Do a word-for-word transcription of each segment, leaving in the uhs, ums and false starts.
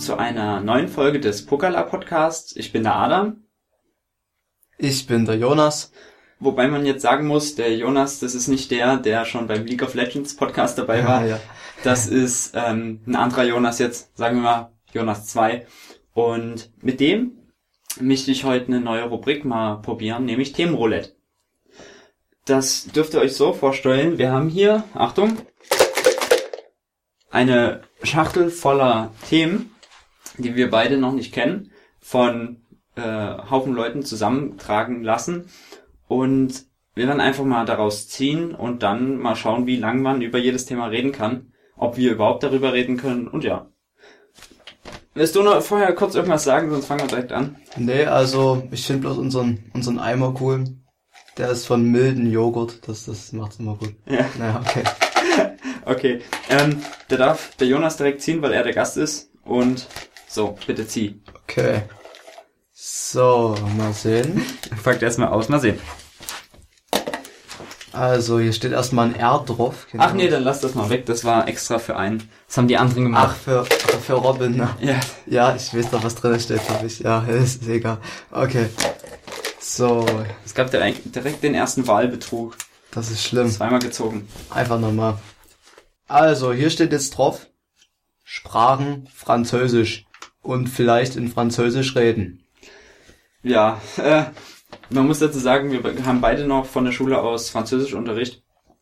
zu einer neuen Folge des Pokala Podcasts. Ich bin der Adam. Ich bin der Jonas. Wobei man jetzt sagen muss, der Jonas, das ist nicht der, der schon beim League of Legends Podcast dabei war. Ja, ja. Das ist ähm, ein anderer Jonas jetzt, sagen wir mal Jonas zwei. Und mit dem möchte ich heute eine neue Rubrik mal probieren, nämlich Themenroulette. Das dürft ihr euch so vorstellen. Wir haben hier, Achtung, eine Schachtel voller Themen, die wir beide noch nicht kennen, von äh, Haufen Leuten zusammentragen lassen. Und wir werden einfach mal daraus ziehen und dann mal schauen, wie lang man über jedes Thema reden kann, ob wir überhaupt darüber reden können und ja. Willst du noch vorher kurz irgendwas sagen, sonst fangen wir direkt an? Nee, also ich finde bloß unseren unseren Eimer cool. Der ist von milden Joghurt, das das macht's immer gut. Ja. Naja, okay. Okay, ähm, der darf der Jonas direkt ziehen, weil er der Gast ist. Und so, bitte zieh. Okay. So, mal sehen. Fangt erstmal aus, mal sehen. Also, hier steht erstmal ein R drauf. Genau. Ach nee, dann lass das mal weg, das war extra für einen. Das haben die anderen gemacht. Ach, für, für Robin, ne? Ja. Ja, ich weiß doch, was drin steht, glaube ich. Ja, ist egal. Okay. So, Es gab direkt, direkt den ersten Wahlbetrug. das ist schlimm. Zweimal gezogen. Einfach nochmal. Also, hier steht jetzt drauf, Sprachen Französisch und vielleicht in Französisch reden. Ja, äh, man muss dazu sagen, wir haben beide noch von der Schule aus Französischunterricht.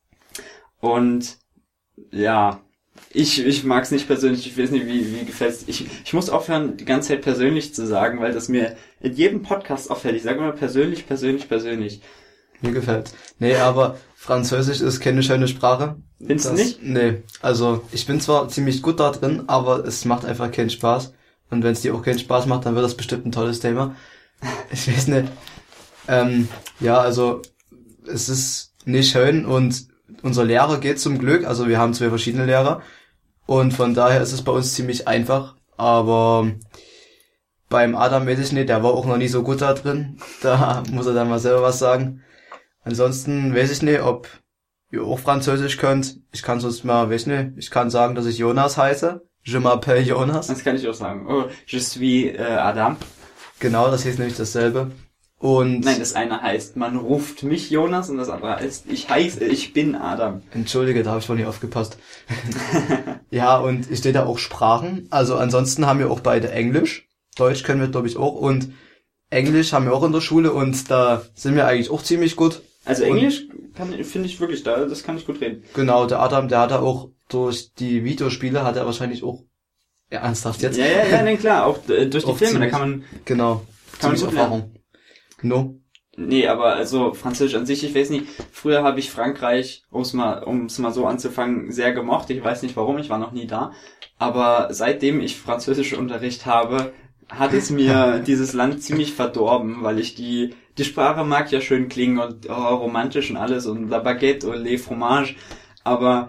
Und ja, ich ich mag es nicht persönlich, ich weiß nicht, wie wie gefällt's. Ich ich muss aufhören, die ganze Zeit persönlich zu sagen, weil das mir in jedem Podcast auffällt. Ich sage immer persönlich, persönlich, persönlich. Mir gefällt's. Nee, aber Französisch ist keine schöne Sprache. Findest du Das- nicht? Nee, also ich bin zwar ziemlich gut da drin, aber es macht einfach keinen Spaß. Und wenn es dir auch keinen Spaß macht, dann wird das bestimmt ein tolles Thema. Ich weiß nicht. Ähm, ja, also es ist nicht schön und unser Lehrer geht zum Glück, also wir haben zwei verschiedene Lehrer und von daher ist es bei uns ziemlich einfach, aber beim Adam weiß ich nicht, der war auch noch nie so gut da drin, da muss er dann mal selber was sagen. Ansonsten weiß ich nicht, ob ihr auch Französisch könnt, ich kann sonst mal, weiß nicht, ich kann sagen, dass ich Jonas heiße, je m'appelle Jonas, Das kann ich auch sagen. Oh, je suis äh, Adam. genau, das heißt nämlich dasselbe. Und Nein, das eine heißt, man ruft mich Jonas und das andere heißt, ich heiße, ich bin Adam. Entschuldige, da habe ich wohl nicht aufgepasst. Ja, und ich stehe da auch Sprachen. Also ansonsten haben wir auch beide Englisch. Deutsch können wir, glaube ich, auch. Und Englisch haben wir auch in der Schule und da sind wir eigentlich auch ziemlich gut. Also Und- Englisch kann finde ich wirklich, da das kann ich gut reden. Genau, der Adam, der hat da auch durch die Videospiele, hat er wahrscheinlich auch, ja, ernsthaft jetzt? Ja, ja, ja, nee, klar, auch äh, durch die Auch Filme, da ziemlich. kann man, Genau, Kann man ziemlich gut Erfahrung. No? nee, aber also Französisch an sich, ich weiß nicht, früher habe ich Frankreich, um's mal, um's mal so anzufangen, sehr gemocht, ich weiß nicht warum, ich war noch nie da, aber seitdem ich Französischunterricht habe, hat es mir dieses Land ziemlich verdorben, weil ich die, die Sprache mag ja schön klingen und oh, romantisch und alles und la baguette und les fromage, aber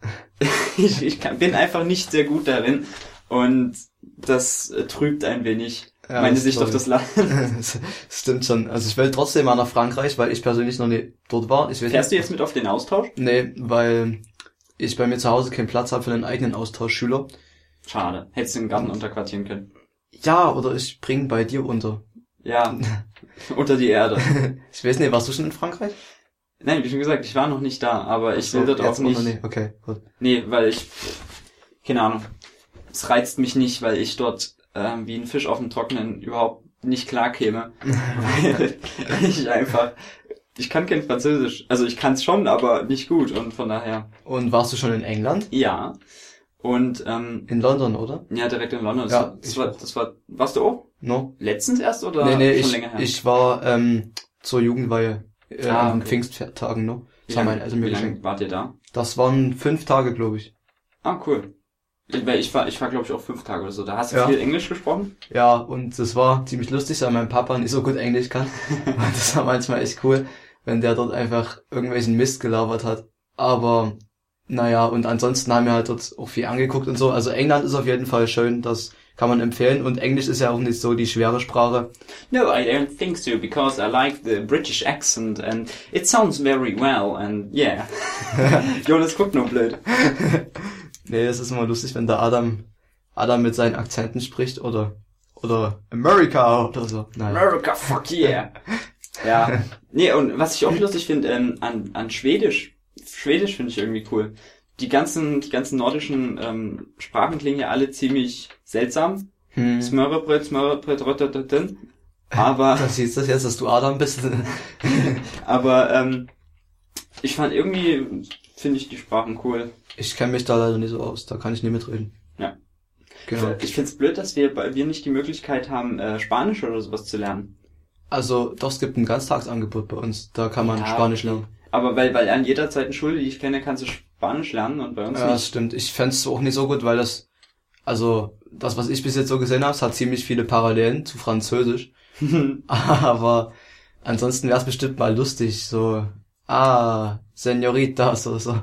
ich, ich kann, bin einfach nicht sehr gut darin und das äh, trübt ein wenig Ja, meine das Sicht auf glaub das Land. Das stimmt schon. Also ich will trotzdem mal nach Frankreich, weil ich persönlich noch nie dort war. Ich weiß Fährst du nicht. jetzt mit auf den Austausch? Nee, weil ich bei mir zu Hause keinen Platz habe für einen eigenen Austauschschüler. Schade. Hättest du im Garten unterquartieren können. Ja, oder ich bring bei dir unter. Ja, unter die Erde. Ich weiß nicht, warst du schon in Frankreich? Nein, wie schon gesagt, ich war noch nicht da, aber ich will So, dort auch jetzt nicht. noch nicht. Okay, gut. Nee, weil ich, keine Ahnung, es reizt mich nicht, weil ich dort ähm, wie ein Fisch auf dem Trockenen überhaupt nicht klar käme. Weil ich einfach, ich kann kein Französisch. Also ich kann es schon, aber nicht gut und von daher, Und warst du schon in England? ja. Und, ähm, In London, oder? ja, direkt in London. Das, Ja, war, das ich war, auch. das war, warst du auch? No? Letztens erst oder Nee, nee, schon ich, länger her? ich war ähm, zur Jugendweihe äh, Ah, an okay. Pfingsttagen, no? Wie Das haben lange, meine Eltern mir wie lange geschenkt. wart ihr da? Das waren fünf Tage, glaube ich. Ah, cool. Weil ich war, ich war glaube ich auch fünf Tage oder so. Da hast du Ja. viel Englisch gesprochen? Ja, und das war ziemlich lustig, weil mein Papa nicht so gut Englisch kann. Und das war manchmal echt cool, wenn der dort einfach irgendwelchen Mist gelabert hat. Aber, naja, und ansonsten haben wir halt dort auch viel angeguckt und so. Also England ist auf jeden Fall schön, das kann man empfehlen. Und Englisch ist ja auch nicht so die schwere Sprache. No, I don't think so, because I like the British accent and it sounds very well and yeah. Jonas guckt nur blöd. Nee, es ist immer lustig, wenn der Adam Adam mit seinen Akzenten spricht oder oder America oder so. Nein. America, fuck yeah. Ja. Nee, und was ich auch lustig finde, ähm, an, an Schwedisch, Schwedisch finde ich irgendwie cool. Die ganzen, die ganzen nordischen ähm, Sprachen klingen ja alle ziemlich seltsam. Hm. Smørrebrød, Smørrebrød, Rotterdam. Aber... Das siehst du jetzt, dass du Adam bist. Aber ähm, ich fand irgendwie, finde ich die Sprachen cool. Ich kenne mich da leider nicht so aus, da kann ich nie mitreden. Ja. Genau. Ich find's blöd, dass wir, wir nicht die Möglichkeit haben, äh, Spanisch oder sowas zu lernen. Also, doch, es gibt ein Ganztagsangebot bei uns, da kann man ja, Spanisch lernen. Aber weil, weil an jeder zweiten Schule, die ich kenne, kannst du Spanisch lernen und bei uns ja, nicht. Ja, das stimmt. Ich fänd's auch nicht so gut, weil das, also, das, was ich bis jetzt so gesehen habe, es hat ziemlich viele Parallelen zu Französisch. Aber ansonsten wär's bestimmt mal lustig, so, ah, Señoritas oder so.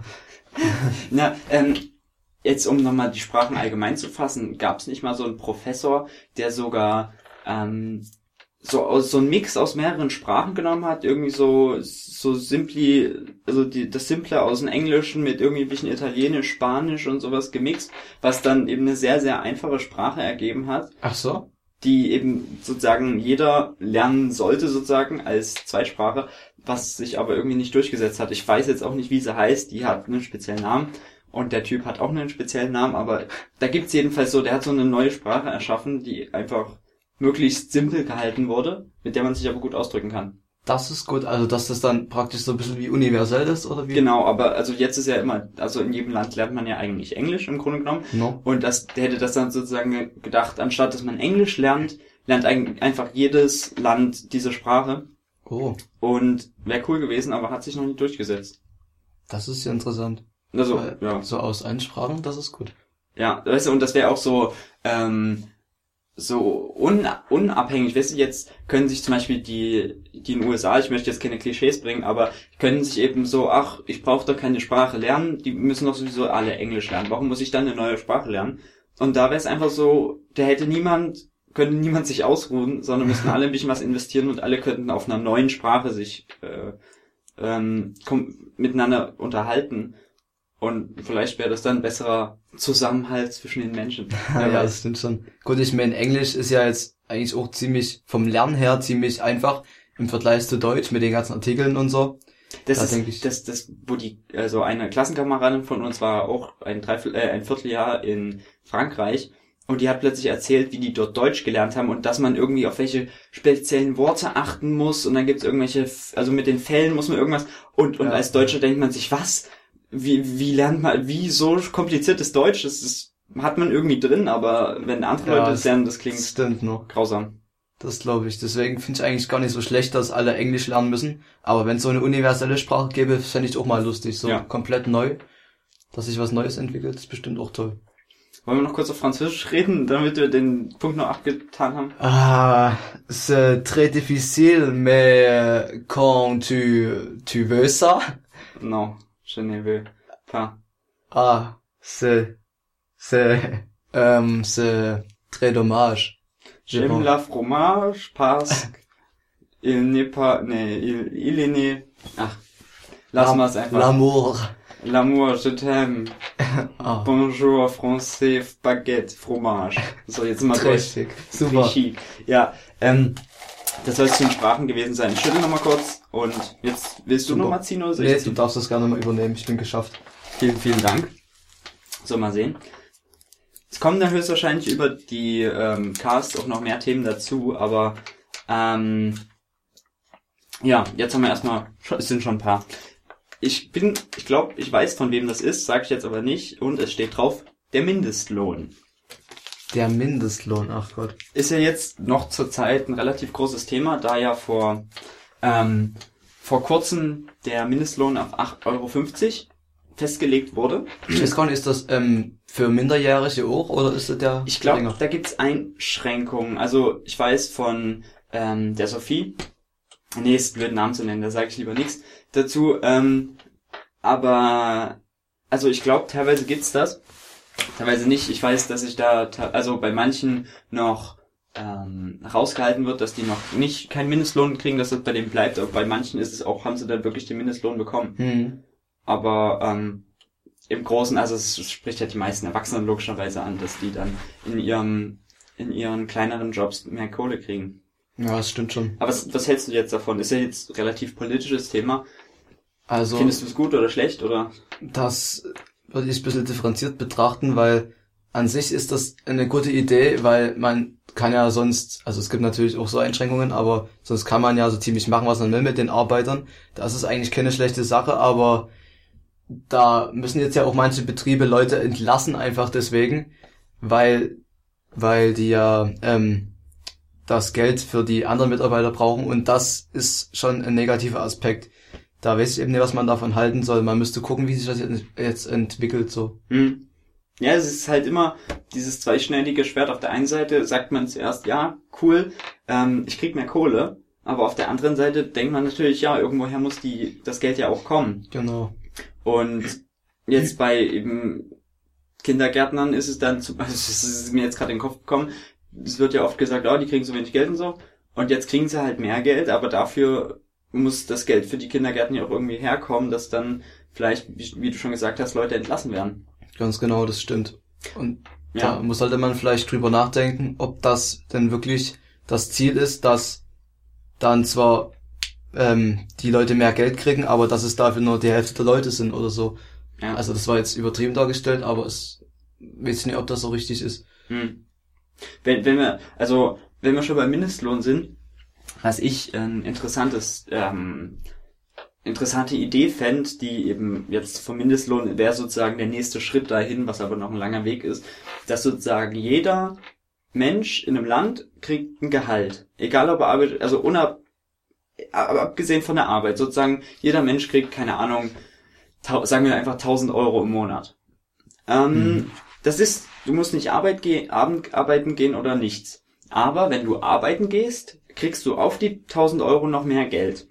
Na, ähm, jetzt um nochmal die Sprachen allgemein zu fassen, gab's nicht mal so einen Professor, der sogar ähm, so aus so einen Mix aus mehreren Sprachen genommen hat, irgendwie so so simply, also die das Simple aus dem Englischen mit irgendwie ein bisschen Italienisch, Spanisch und sowas gemixt, was dann eben eine sehr, sehr einfache Sprache ergeben hat. Ach so? Die eben sozusagen jeder lernen sollte sozusagen als Zweitsprache, was sich aber irgendwie nicht durchgesetzt hat. Ich weiß jetzt auch nicht, wie sie heißt, die hat einen speziellen Namen. Und der Typ hat auch einen speziellen Namen, aber da gibt's jedenfalls so, der hat so eine neue Sprache erschaffen, die einfach möglichst simpel gehalten wurde, mit der man sich aber gut ausdrücken kann. Das ist gut, also dass das dann praktisch so ein bisschen wie universell ist, oder wie? Genau, aber also jetzt ist ja immer, also in jedem Land lernt man ja eigentlich Englisch im Grunde genommen. No. Und das, der hätte das dann sozusagen gedacht, anstatt dass man Englisch lernt, lernt eigentlich einfach jedes Land diese Sprache. Oh. Und wäre cool gewesen, aber hat sich noch nicht durchgesetzt. Das ist ja interessant. Also, Weil, ja. So aus Einsprachen, das ist gut. Ja, weißt du, und das wäre auch so, ähm, so un, unabhängig. Weißt du, jetzt können sich zum Beispiel die, die in den U S A, ich möchte jetzt keine Klischees bringen, aber können sich eben so, ach, ich brauche doch keine Sprache lernen, die müssen doch sowieso alle Englisch lernen. Warum muss ich dann eine neue Sprache lernen? Und da wäre es einfach so, da hätte niemand, könnte niemand sich ausruhen, sondern müssten alle ein bisschen was investieren und alle könnten auf einer neuen Sprache sich äh, ähm, kom- miteinander unterhalten. Und vielleicht wäre das dann ein besserer Zusammenhalt zwischen den Menschen. Ja, ja, das stimmt schon. Gut, ich meine, Englisch ist ja jetzt eigentlich auch ziemlich, vom Lernen her ziemlich einfach im Vergleich zu Deutsch mit den ganzen Artikeln und so. Das da ist, denke ich, das, das, wo die, also eine Klassenkameradin von uns war auch ein Dreiviertel, äh, ein Vierteljahr in Frankreich und die hat plötzlich erzählt, wie die dort Deutsch gelernt haben und dass man irgendwie auf welche speziellen Worte achten muss und dann gibt's irgendwelche, also mit den Fällen muss man irgendwas und, und ja. Als Deutscher denkt man sich, was? Wie, wie lernt man, wie so kompliziertes Deutsch? Das ist, hat man irgendwie drin, aber wenn andere ja, Leute das lernen, das klingt stimmt noch. grausam. Das glaube ich. Deswegen finde ich eigentlich gar nicht so schlecht, dass alle Englisch lernen müssen. Aber wenn es so eine universelle Sprache gäbe, fände ich auch mal lustig. So ja. Komplett neu. Dass sich was Neues entwickelt, ist bestimmt auch toll. Wollen wir noch kurz auf Französisch reden, damit wir den Punkt noch abgetan haben? Ah, c'est très difficile, mais quand tu, tu veux ça? Non. Je ne veux pas. Ah, c'est, c'est, euh, c'est très dommage. J'aime la fromage parce il n'est pas, ne, il, il est né. Ach, lass L'am- mal's einfach. L'amour. L'amour, je t'aime. Ah. Bonjour, français, baguette, fromage. So, jetzt mal richtig. Super. Chic. Ja, ähm, das soll es zu den Sprachen gewesen sein. Ich schüttel nochmal kurz und jetzt willst du Super. nochmal ziehen oder soll nee, ich ziehen? du darfst das gerne mal übernehmen. Ich bin geschafft. Vielen, vielen Dank. So, mal sehen. Es kommen dann höchstwahrscheinlich über die ähm, Casts auch noch mehr Themen dazu, aber ähm, ja, jetzt haben wir erstmal, es sind schon ein paar. Ich bin, ich glaube, ich weiß, von wem das ist, sage ich jetzt aber nicht und es steht drauf, der Mindestlohn. Der Mindestlohn, ach Gott. Ist ja jetzt noch zur Zeit ein relativ großes Thema, da ja vor ähm, vor kurzem der Mindestlohn auf acht Euro fünfzig festgelegt wurde. Ich weiß gar nicht, ist das ähm, für Minderjährige auch oder ist das der Ich glaube, da gibt's Einschränkungen. Also ich weiß von ähm, der Sophie, nee, ist blöd Namen zu nennen, da sage ich lieber nichts dazu. Ähm, aber also ich glaube, teilweise gibt's das. Teilweise nicht. Ich weiß, dass ich da, also bei manchen noch ähm, rausgehalten wird, dass die noch nicht keinen Mindestlohn kriegen, dass das bei denen bleibt. Aber bei manchen ist es auch, haben sie dann wirklich den Mindestlohn bekommen. Hm. Aber ähm, im Großen, also es spricht ja die meisten Erwachsenen logischerweise an, dass die dann in ihrem, in ihren kleineren Jobs mehr Kohle kriegen. Ja, das stimmt schon. Aber was, was hältst du jetzt davon? Ist ja jetzt ein relativ politisches Thema. Also, findest du es gut oder schlecht, oder? Das würde ich ein bisschen differenziert betrachten, weil an sich ist das eine gute Idee, weil man kann ja sonst, also es gibt natürlich auch so Einschränkungen, aber sonst kann man ja so ziemlich machen, was man will mit den Arbeitern. Das ist eigentlich keine schlechte Sache, aber da müssen jetzt ja auch manche Betriebe Leute entlassen, einfach deswegen, weil weil die ja ähm, das Geld für die anderen Mitarbeiter brauchen und das ist schon ein negativer Aspekt. Da weiß ich eben nicht, was man davon halten soll. Man müsste gucken, wie sich das jetzt entwickelt, so. Hm. Ja, es ist halt immer dieses zweischneidige Schwert. Auf der einen Seite sagt man zuerst, ja, cool, ähm, ich krieg mehr Kohle, aber auf der anderen Seite denkt man natürlich, ja, irgendwoher muss die das Geld ja auch kommen. Genau. Und jetzt bei eben Kindergärtnern ist es dann, zu, also es ist mir jetzt gerade in den Kopf gekommen, es wird ja oft gesagt, oh, die kriegen so wenig Geld und so. Und jetzt kriegen sie halt mehr Geld, aber dafür muss das Geld für die Kindergärten ja auch irgendwie herkommen, dass dann vielleicht, wie, wie du schon gesagt hast, Leute entlassen werden. Ganz genau, das stimmt. Und Ja. da muss sollte man vielleicht drüber nachdenken, ob das denn wirklich das Ziel ist, dass dann zwar ähm, die Leute mehr Geld kriegen, aber dass es dafür nur die Hälfte der Leute sind oder so. Ja. Also das war jetzt übertrieben dargestellt, aber es weiß ich nicht, ob das so richtig ist. Hm. Wenn, wenn wir, also, wenn wir schon beim Mindestlohn sind, was ich ein interessantes, ähm, interessante Idee fände, die eben jetzt vom Mindestlohn wäre sozusagen der nächste Schritt dahin, was aber noch ein langer Weg ist, dass sozusagen jeder Mensch in einem Land kriegt ein Gehalt. Egal ob er arbeitet, also unab, aber abgesehen von der Arbeit, sozusagen jeder Mensch kriegt, keine Ahnung, tau, sagen wir einfach tausend Euro im Monat. Ähm, hm. Das ist, du musst nicht Arbeit gehen, Abend arbeiten gehen oder nichts. Aber wenn du arbeiten gehst, kriegst du auf die tausend Euro noch mehr Geld.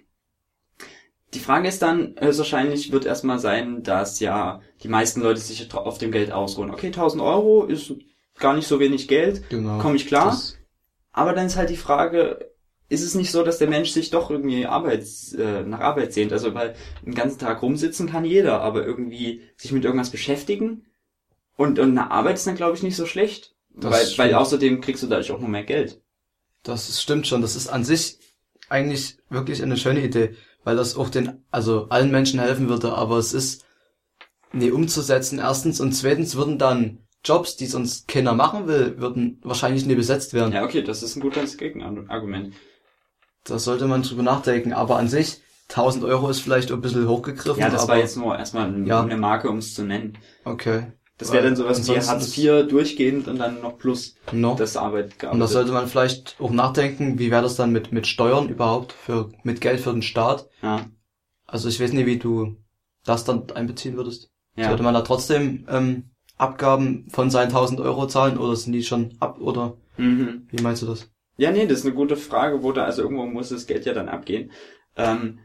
Die Frage ist dann, höchstwahrscheinlich wird erstmal sein, dass ja die meisten Leute sich auf dem Geld ausruhen. Okay, tausend Euro ist gar nicht so wenig Geld, Genau. komme ich klar. Das, Aber dann ist halt die Frage, ist es nicht so, dass der Mensch sich doch irgendwie Arbeits, äh, nach Arbeit sehnt? Also, weil den ganzen Tag rumsitzen kann jeder, aber irgendwie sich mit irgendwas beschäftigen und, und eine Arbeit ist dann, glaube ich, nicht so schlecht. Das Weil, stimmt. weil außerdem kriegst du dadurch auch noch mehr Geld. das ist, stimmt schon. Das ist an sich eigentlich wirklich eine schöne Idee, weil das auch den, also allen Menschen helfen würde, aber es ist nie umzusetzen, erstens, und zweitens würden dann Jobs, die sonst keiner machen will, würden wahrscheinlich nie besetzt werden. Ja, okay, das ist ein gutes Gegenargument. Da sollte man drüber nachdenken, aber an sich, tausend Euro ist vielleicht ein bisschen hochgegriffen. Ja, das aber, war jetzt nur erstmal ein, Ja. eine Marke, um es zu nennen. Okay. Das wäre Weil dann sowas wie ansonsten Hartz ist- vier durchgehend und dann noch plus No. das Arbeit Und da gearbeitet. sollte man vielleicht auch nachdenken, wie wäre das dann mit, mit Steuern überhaupt, für, mit Geld für den Staat. Ja, Also ich weiß nicht, wie du das dann einbeziehen würdest. ja. Sollte man da trotzdem ähm, Abgaben von seinen tausend Euro zahlen oder sind die schon ab oder Mhm. wie meinst du das? Ja, nee, das ist eine gute Frage, wo da, also irgendwo muss das Geld ja dann abgehen. Ähm,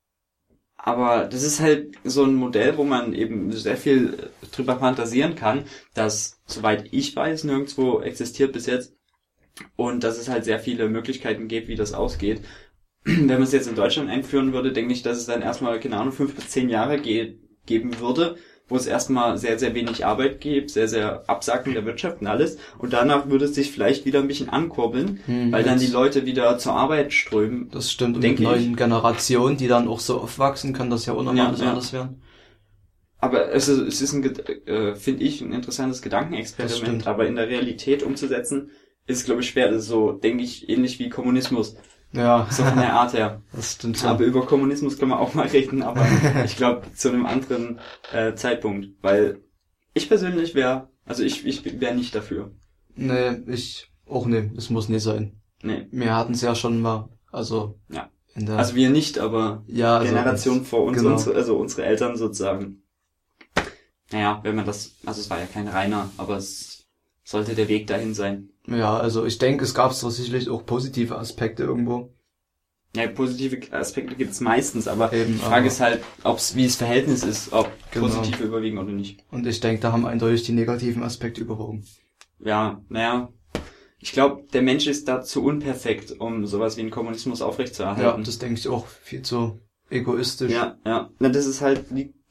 aber das ist halt so ein Modell, wo man eben sehr viel drüber fantasieren kann, das, soweit ich weiß, nirgendwo existiert bis jetzt. Und dass es halt sehr viele Möglichkeiten gibt, wie das ausgeht. Wenn man es jetzt in Deutschland einführen würde, denke ich, dass es dann erstmal, keine Ahnung, fünf bis zehn Jahre ge- geben würde, wo es erstmal sehr, sehr wenig Arbeit gibt, sehr, sehr Absacken der Wirtschaft und alles. Und danach würde es sich vielleicht wieder ein bisschen ankurbeln, Hm, weil dann jetzt- die Leute wieder zur Arbeit strömen. Das stimmt. Und denke mit ich. neuen Generationen, die dann auch so aufwachsen, kann das ja unnormal Ja, alles ja. anders werden. Aber es ist, es ist ein, Ged- äh, finde ich, ein interessantes Das Gedankenexperiment. stimmt. Aber in der Realität umzusetzen, ist, glaube ich, schwer. Das ist so, denke ich, ähnlich wie Kommunismus. Ja, So von der Art her. das stimmt schon. Aber über Kommunismus kann man auch mal reden, aber ich glaube zu einem anderen äh, Zeitpunkt. Weil ich persönlich wäre, also ich, ich wäre nicht dafür. Nee, ich auch nee, es muss nicht sein. Nee. Wir hatten es ja schon mal, also Ja. in der Also wir nicht, aber ja, also Generation vor uns, genau. unsere, also unsere Eltern sozusagen. Naja, wenn man das, also es war ja kein reiner, aber es sollte der Weg dahin sein. Ja, also ich denke, es gab so sicherlich auch positive Aspekte irgendwo. Ja, positive Aspekte gibt's meistens, aber Eben, die Frage aber- ist halt, ob's, wie das Verhältnis ist, ob Genau. positive überwiegen oder nicht. Und ich denke, da haben eindeutig die negativen Aspekte überwogen. Ja, naja, ich glaube, der Mensch ist da zu unperfekt, um sowas wie einen Kommunismus Ja, aufrechtzuerhalten. das denke ich auch viel zu egoistisch. Ja, ja. Na, das ist halt, liegt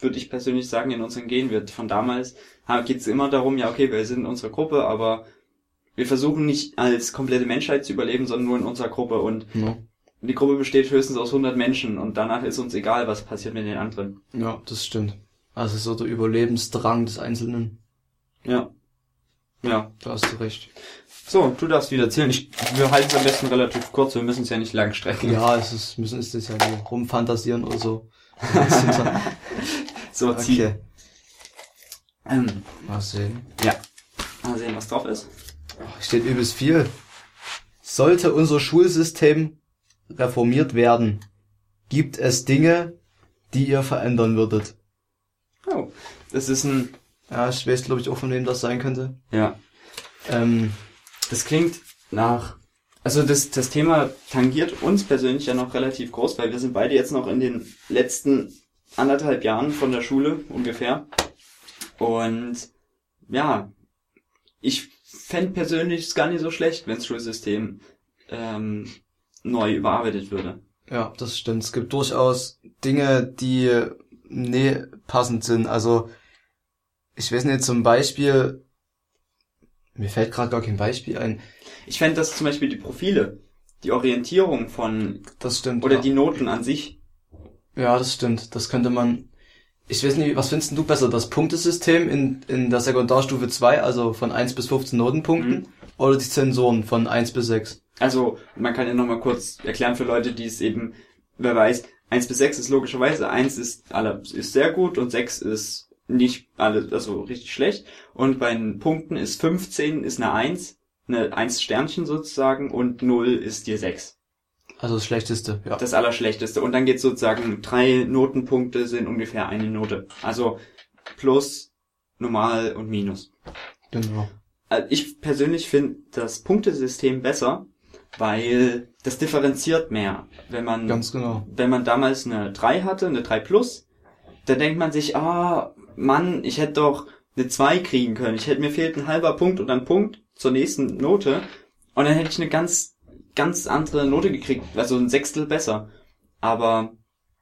würde ich persönlich sagen, in unseren Genen wird. Von damals geht es immer darum, ja okay, wir sind in unserer Gruppe, aber wir versuchen nicht als komplette Menschheit zu überleben, sondern nur in unserer Gruppe. Und Ja. die Gruppe besteht höchstens aus hundert Menschen und danach ist uns egal, was passiert mit den anderen. Ja, das stimmt. Also so der Überlebensdrang des Einzelnen. Ja. Ja. Da hast du recht. So, du darfst wieder erzählen. Ich, wir halten es am besten relativ kurz, wir müssen es ja nicht lang strecken. Ja, es ist, müssen ist das ja nie rumfantasieren oder so. So, zieh. Okay. Ähm, Mal sehen. ja. Mal sehen, was drauf ist. Steht übelst viel. Sollte unser Schulsystem reformiert werden, gibt es Dinge, die ihr verändern würdet? Oh, das ist ein... Ja, ich weiß, glaube ich, auch von wem das sein könnte. Ja. Ähm, Das klingt nach... Also das, das Thema tangiert uns persönlich ja noch relativ groß, weil wir sind beide jetzt noch in den letzten anderthalb Jahren von der Schule ungefähr. Und ja, ich fände persönlich es gar nicht so schlecht, wenn das Schulsystem ähm, neu überarbeitet würde. ja, das stimmt. Es gibt durchaus Dinge, die nee passend sind. Also, ich weiß nicht, zum Beispiel, mir fällt gerade gar kein Beispiel ein. Ich fände, dass zum Beispiel die Profile, die Orientierung von, Das stimmt. oder ja. die Noten an sich. Ja, das stimmt. Das könnte man, ich weiß nicht, was findest du besser? Das Punktesystem in, in der Sekundarstufe zwei, also von eins bis fünfzehn Notenpunkten, Mhm. oder die Zensoren von eins bis sechs? Also, man kann ja nochmal kurz erklären für Leute, die es eben, wer weiß, eins bis sechs ist logischerweise, eins ist, alle, ist sehr gut und sechs ist nicht alle, also richtig schlecht. Und bei den Punkten ist fünfzehn ist eine eins, eine eins Sternchen sozusagen und null ist die sechs. Also das Schlechteste, ja. Das Allerschlechteste. Und dann geht sozusagen, drei Notenpunkte sind ungefähr eine Note. Also Plus, Normal und Minus. Genau. Also ich persönlich finde das Punktesystem besser, weil das differenziert mehr. Wenn man, Ganz genau. wenn man damals eine drei hatte, eine drei plus, dann denkt man sich, ah, Mann, ich hätte doch eine zwei kriegen können. Ich hätte, mir fehlt ein halber Punkt und ein Punkt zur nächsten Note. Und dann hätte ich eine ganz, ganz andere Note gekriegt, also ein Sechstel besser. Aber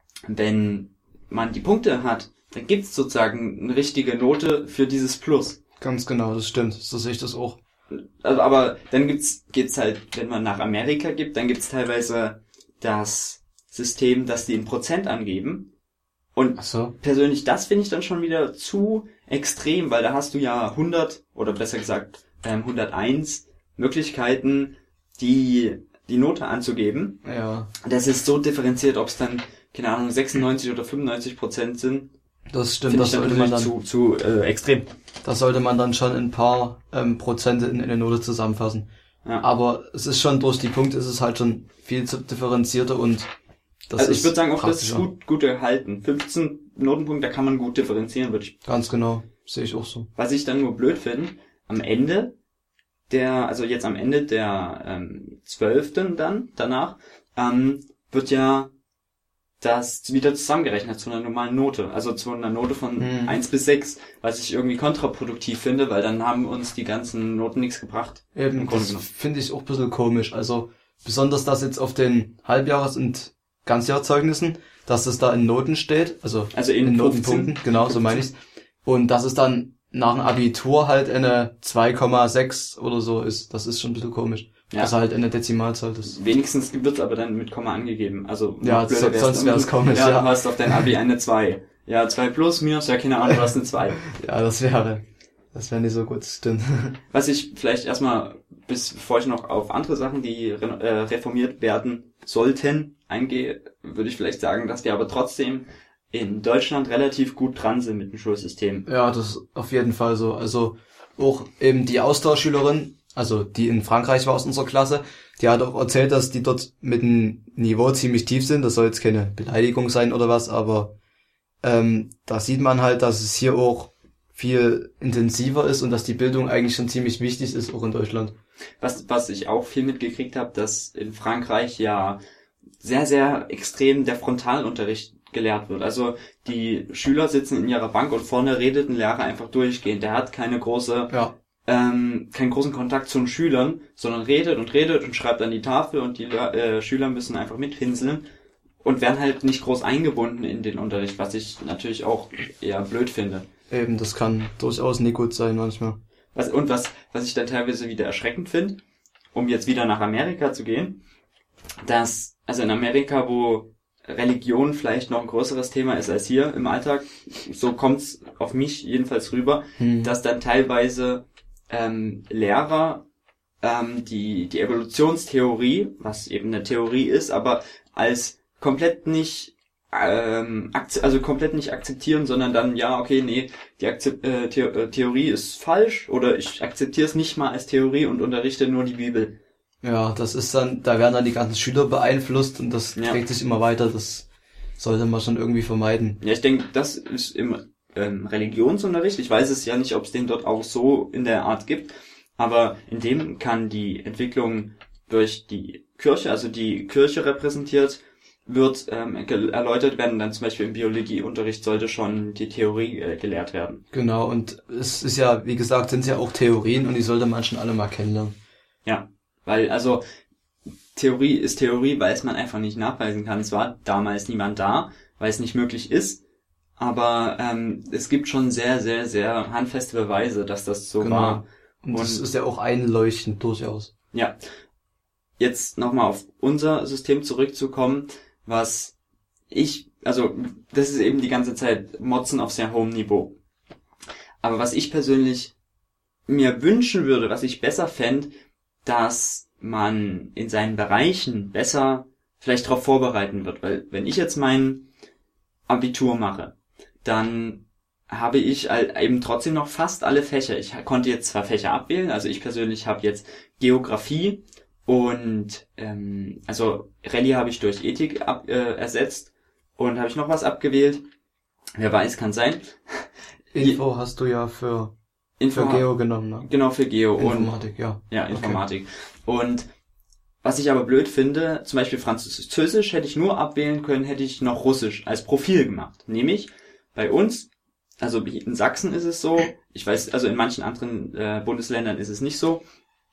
wenn man die Punkte hat, dann gibt's sozusagen eine richtige Note für dieses Plus. Ganz genau, das stimmt. So sehe ich das auch. Also, aber dann gibt's, geht's halt, wenn man nach Amerika gibt, dann gibt's teilweise das System, dass die in Prozent angeben. Und Ach so. persönlich, das finde ich dann schon wieder zu extrem, weil da hast du ja hundert, oder besser gesagt, ähm, hunderteins Möglichkeiten, die, die Note anzugeben. Ja, Das ist so differenziert, ob es dann, keine Ahnung, sechsundneunzig oder fünfundneunzig Prozent sind. das stimmt. Finde Das ich dann sollte man dann, zu, zu äh, extrem. das sollte man dann schon in ein paar ähm, Prozente in eine Note zusammenfassen. Ja. Aber es ist schon durch die Punkte ist es halt schon viel zu differenzierter und das Also ist ich würde sagen, auch das ist drastischer. gut, gut erhalten. fünfzehn Notenpunkte, da kann man gut differenzieren, würde ich. Ganz genau, sehe ich auch so. Was ich dann nur blöd finde, am Ende der, also jetzt am Ende der ähm, zwölften dann, danach, ähm, wird ja das wieder zusammengerechnet zu einer normalen Note. Also zu einer Note von Hm. eins bis sechs, was ich irgendwie kontraproduktiv finde, weil dann haben uns die ganzen Noten nichts gebracht. Eben, Im Grunde das genommen. finde ich auch ein bisschen komisch. Also besonders das jetzt auf den Halbjahres- und Ganzjahrzeugnissen, dass es da in Noten steht, also, Also in in fünfzehn. Notenpunkten, genau, so meine ich's. Und dass es dann nach dem Abitur halt eine zwei Komma sechs oder so ist, das ist schon ein bisschen komisch. Ja. Also halt eine Dezimalzahl, das Wenigstens wird's aber dann mit Komma angegeben. Also Ja, noch blöder so- wär's sonst dann, wär's du- komisch, Ja, ja. du hast auf dein Abi eine zwei. Ja, zwei plus, minus, ja, keine Ahnung, du hast eine zwei. ja, das wäre, das wäre nicht so gut, stimmt. Was ich vielleicht erstmal, bis bevor ich noch auf andere Sachen, die re äh, reformiert werden sollten, eingehe, würde ich vielleicht sagen, dass wir aber trotzdem in Deutschland relativ gut dran sind mit dem Schulsystem. Ja, das ist auf jeden Fall so. Also auch eben die Austauschschülerin, also die in Frankreich war aus unserer Klasse, die hat auch erzählt, dass die dort mit dem Niveau ziemlich tief sind. Das soll jetzt keine Beleidigung sein oder was, aber ähm, da sieht man halt, dass es hier auch viel intensiver ist und dass die Bildung eigentlich schon ziemlich wichtig ist, auch in Deutschland. Was, was ich auch viel mitgekriegt habe, dass in Frankreich ja sehr, sehr extrem der Frontalunterricht gelehrt wird. Also die Schüler sitzen in ihrer Bank und vorne redet ein Lehrer einfach durchgehend. Der hat keine große, Ja, ähm, keinen großen Kontakt zu den Schülern, sondern redet und redet und schreibt an die Tafel und die äh, Schüler müssen einfach mitpinseln. und werden halt nicht groß eingebunden in den Unterricht, was ich natürlich auch eher blöd finde. Eben, das kann durchaus nicht gut sein manchmal. Was, und was, was ich dann teilweise wieder erschreckend finde, um jetzt wieder nach Amerika zu gehen, dass, also in Amerika, wo Religion vielleicht noch ein größeres Thema ist als hier im Alltag, so kommt's auf mich jedenfalls rüber, hm. dass dann teilweise ähm, Lehrer ähm, die die Evolutionstheorie, was eben eine Theorie ist, aber als komplett nicht ähm, also komplett nicht akzeptieren, sondern dann, ja, okay, nee, die Akzept, äh, The- äh, Theorie ist falsch oder ich akzeptiere es nicht mal als Theorie und unterrichte nur die Bibel. Ja, das ist dann, da werden dann die ganzen Schüler beeinflusst und das ja. trägt sich immer weiter, das sollte man schon irgendwie vermeiden. Ja, ich denke, das ist im ähm, Religionsunterricht, ich weiß es ja nicht, ob es den dort auch so in der Art gibt, aber in dem kann die Entwicklung durch die Kirche, also die Kirche repräsentiert, wird ähm, ge- erläutert werden, dann zum Beispiel im Biologieunterricht sollte schon die Theorie äh, gelehrt werden. Genau, und es ist ja, wie gesagt, sind es ja auch Theorien und die sollte man schon alle mal kennenlernen. Ja. Weil, also, Theorie ist Theorie, weil es man einfach nicht nachweisen kann. Es war damals niemand da, weil es nicht möglich ist. Aber ähm, es gibt schon sehr, sehr, sehr handfeste Beweise, dass das so genau. war. Und, und das ist ja auch einleuchtend durchaus. Ja. Jetzt nochmal auf unser System zurückzukommen, was ich, also, das ist eben die ganze Zeit Motzen auf sehr hohem Niveau. Aber was ich persönlich mir wünschen würde, was ich besser fände, dass man in seinen Bereichen besser vielleicht darauf vorbereiten wird. Weil wenn ich jetzt mein Abitur mache, dann habe ich eben trotzdem noch fast alle Fächer. Ich konnte jetzt zwar Fächer abwählen, also ich persönlich habe jetzt Geografie und ähm, also Rallye habe ich durch Ethik ab, äh, ersetzt und habe ich noch was abgewählt. Wer weiß, kann sein. Info hast du ja für... Info für Geo genommen, ne? Genau, für Geo. Informatik, und, ja. Ja, Informatik. Okay. Und was ich aber blöd finde, zum Beispiel Französisch hätte ich nur abwählen können, hätte ich noch Russisch als Profil gemacht. Nämlich bei uns, also in Sachsen ist es so, ich weiß, also in manchen anderen äh, Bundesländern ist es nicht so,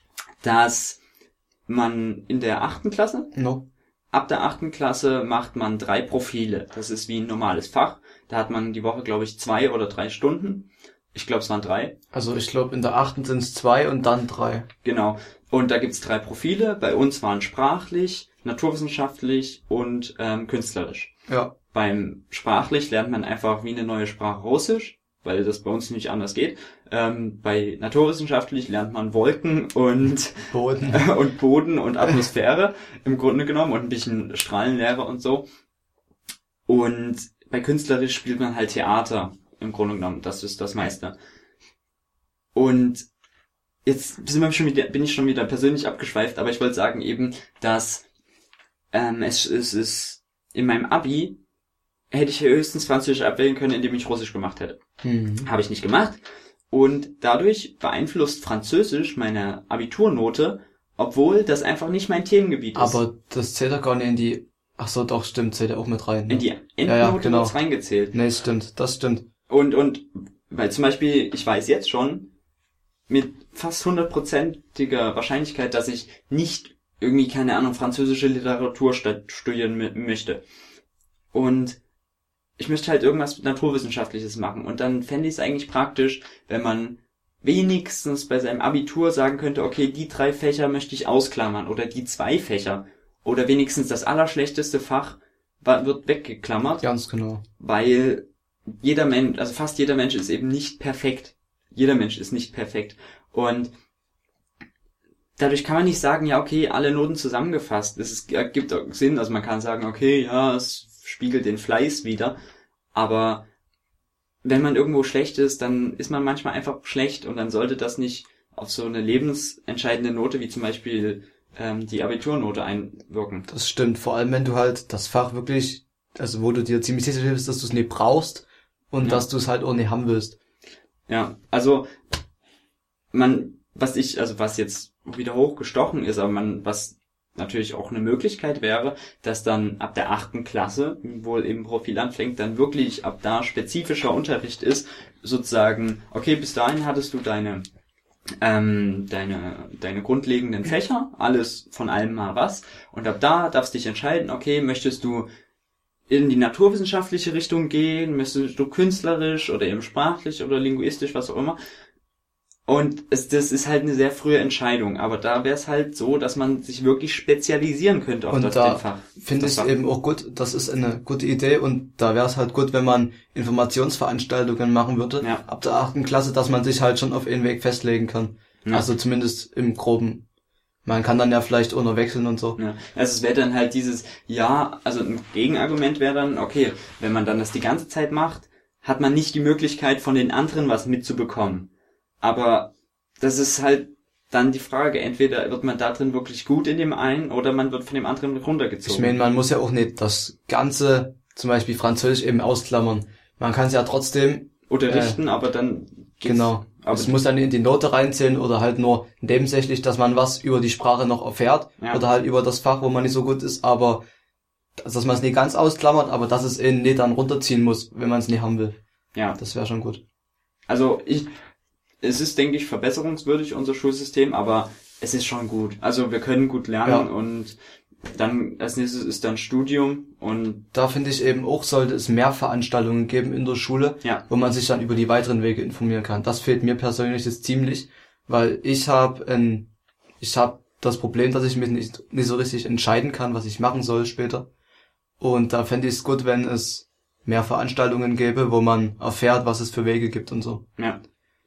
dass man in der achten Klasse, no. ab der achten Klasse macht man drei Profile. Das ist wie ein normales Fach. Da hat man die Woche, glaube ich, zwei oder drei Stunden. Ich glaube, es waren drei. Also ich glaube, in der achten sind es zwei und dann drei. Genau. Und da gibt's drei Profile. Bei uns waren sprachlich, naturwissenschaftlich und ähm, künstlerisch. Ja. Beim sprachlich lernt man einfach wie eine neue Sprache Russisch, weil das bei uns nicht anders geht. Ähm, bei naturwissenschaftlich lernt man Wolken und Boden äh, und Boden und Atmosphäre im Grunde genommen und ein bisschen Strahlenlehre und so. Und bei künstlerisch spielt man halt Theater. Im Grunde genommen, das ist das meiste. Und jetzt sind wir schon wieder, bin ich schon wieder persönlich abgeschweift, aber ich wollte sagen eben, dass ähm, es, es ist in meinem Abi hätte ich höchstens Französisch abwählen können, indem ich Russisch gemacht hätte. Mhm. Habe ich nicht gemacht. Und dadurch beeinflusst Französisch meine Abiturnote, obwohl das einfach nicht mein Themengebiet ist. Aber das zählt doch gar nicht in die... Ach so, doch, stimmt, zählt ja auch mit rein. Ne? In die Endnote ja, ja, genau. wird's reingezählt. Nee, stimmt, das stimmt. Und, und, weil zum Beispiel, ich weiß jetzt schon, mit fast hundertprozentiger Wahrscheinlichkeit, dass ich nicht irgendwie, keine Ahnung, französische Literatur studieren m- möchte. Und ich möchte halt irgendwas Naturwissenschaftliches machen. Und dann fände ich es eigentlich praktisch, wenn man wenigstens bei seinem Abitur sagen könnte, okay, die drei Fächer möchte ich ausklammern oder die zwei Fächer. Oder wenigstens das allerschlechteste Fach wird weggeklammert. Ganz genau. Weil jeder Mensch, also fast jeder Mensch ist eben nicht perfekt. Jeder Mensch ist nicht perfekt. Und dadurch kann man nicht sagen, ja, okay, alle Noten zusammengefasst. Es gibt auch Sinn, also man kann sagen, okay, ja, es spiegelt den Fleiß wider. Aber wenn man irgendwo schlecht ist, dann ist man manchmal einfach schlecht und dann sollte das nicht auf so eine lebensentscheidende Note wie zum Beispiel ähm, die Abiturnote einwirken. Das stimmt, vor allem wenn du halt das Fach wirklich, also wo du dir ziemlich sicher bist, dass du es nicht brauchst und ja. dass du es halt auch nicht haben willst. Ja, also man, was ich, also was jetzt wieder hochgestochen ist, aber man, was natürlich auch eine Möglichkeit wäre, dass dann ab der achten Klasse, wohl im Profil anfängt, dann wirklich ab da spezifischer Unterricht ist, sozusagen, okay, bis dahin hattest du deine ähm, deine deine grundlegenden Fächer, alles von allem mal was, und ab da darfst du dich entscheiden, okay, möchtest du in die naturwissenschaftliche Richtung gehen? Möchtest du künstlerisch oder eben sprachlich oder linguistisch, was auch immer? Und es, das ist halt eine sehr frühe Entscheidung, aber da wäre es halt so, dass man sich wirklich spezialisieren könnte auf und das da Fach. finde ich eben auch gut, das ist eine gute Idee und da wäre es halt gut, wenn man Informationsveranstaltungen machen würde, ja. ab der achten Klasse, dass man sich halt schon auf einen Weg festlegen kann. Ja. Also zumindest im Groben. Man kann dann ja vielleicht auch noch wechseln und so. Ja. Also es wäre dann halt dieses, ja, also ein Gegenargument wäre dann, okay, wenn man dann das die ganze Zeit macht, hat man nicht die Möglichkeit von den anderen was mitzubekommen. Aber das ist halt dann die Frage, entweder wird man da drin wirklich gut in dem einen oder man wird von dem anderen runtergezogen. Ich meine, man muss ja auch nicht das Ganze, zum Beispiel Französisch, eben ausklammern. Man kann es ja trotzdem unterrichten, äh, aber dann geht's, genau. Aber es muss dann in die Note reinzählen oder halt nur nebensächlich, dass man was über die Sprache noch erfährt ja. oder halt über das Fach, wo man nicht so gut ist, aber dass man es nicht ganz ausklammert, aber dass es ihn nicht dann runterziehen muss, wenn man es nicht haben will. Ja. Das wäre schon gut. Also ich Es ist, denke ich, verbesserungswürdig, unser Schulsystem, aber es ist schon gut. Also wir können gut lernen ja. und dann als nächstes ist dann Studium und da finde ich eben auch, sollte es mehr Veranstaltungen geben in der Schule, ja. wo man sich dann über die weiteren Wege informieren kann. Das fehlt mir persönlich jetzt ziemlich, weil ich habe ein, ich habe das Problem, dass ich mich nicht, nicht so richtig entscheiden kann, was ich machen soll später. Und da fände ich es gut, wenn es mehr Veranstaltungen gäbe, wo man erfährt, was es für Wege gibt und so. Ja.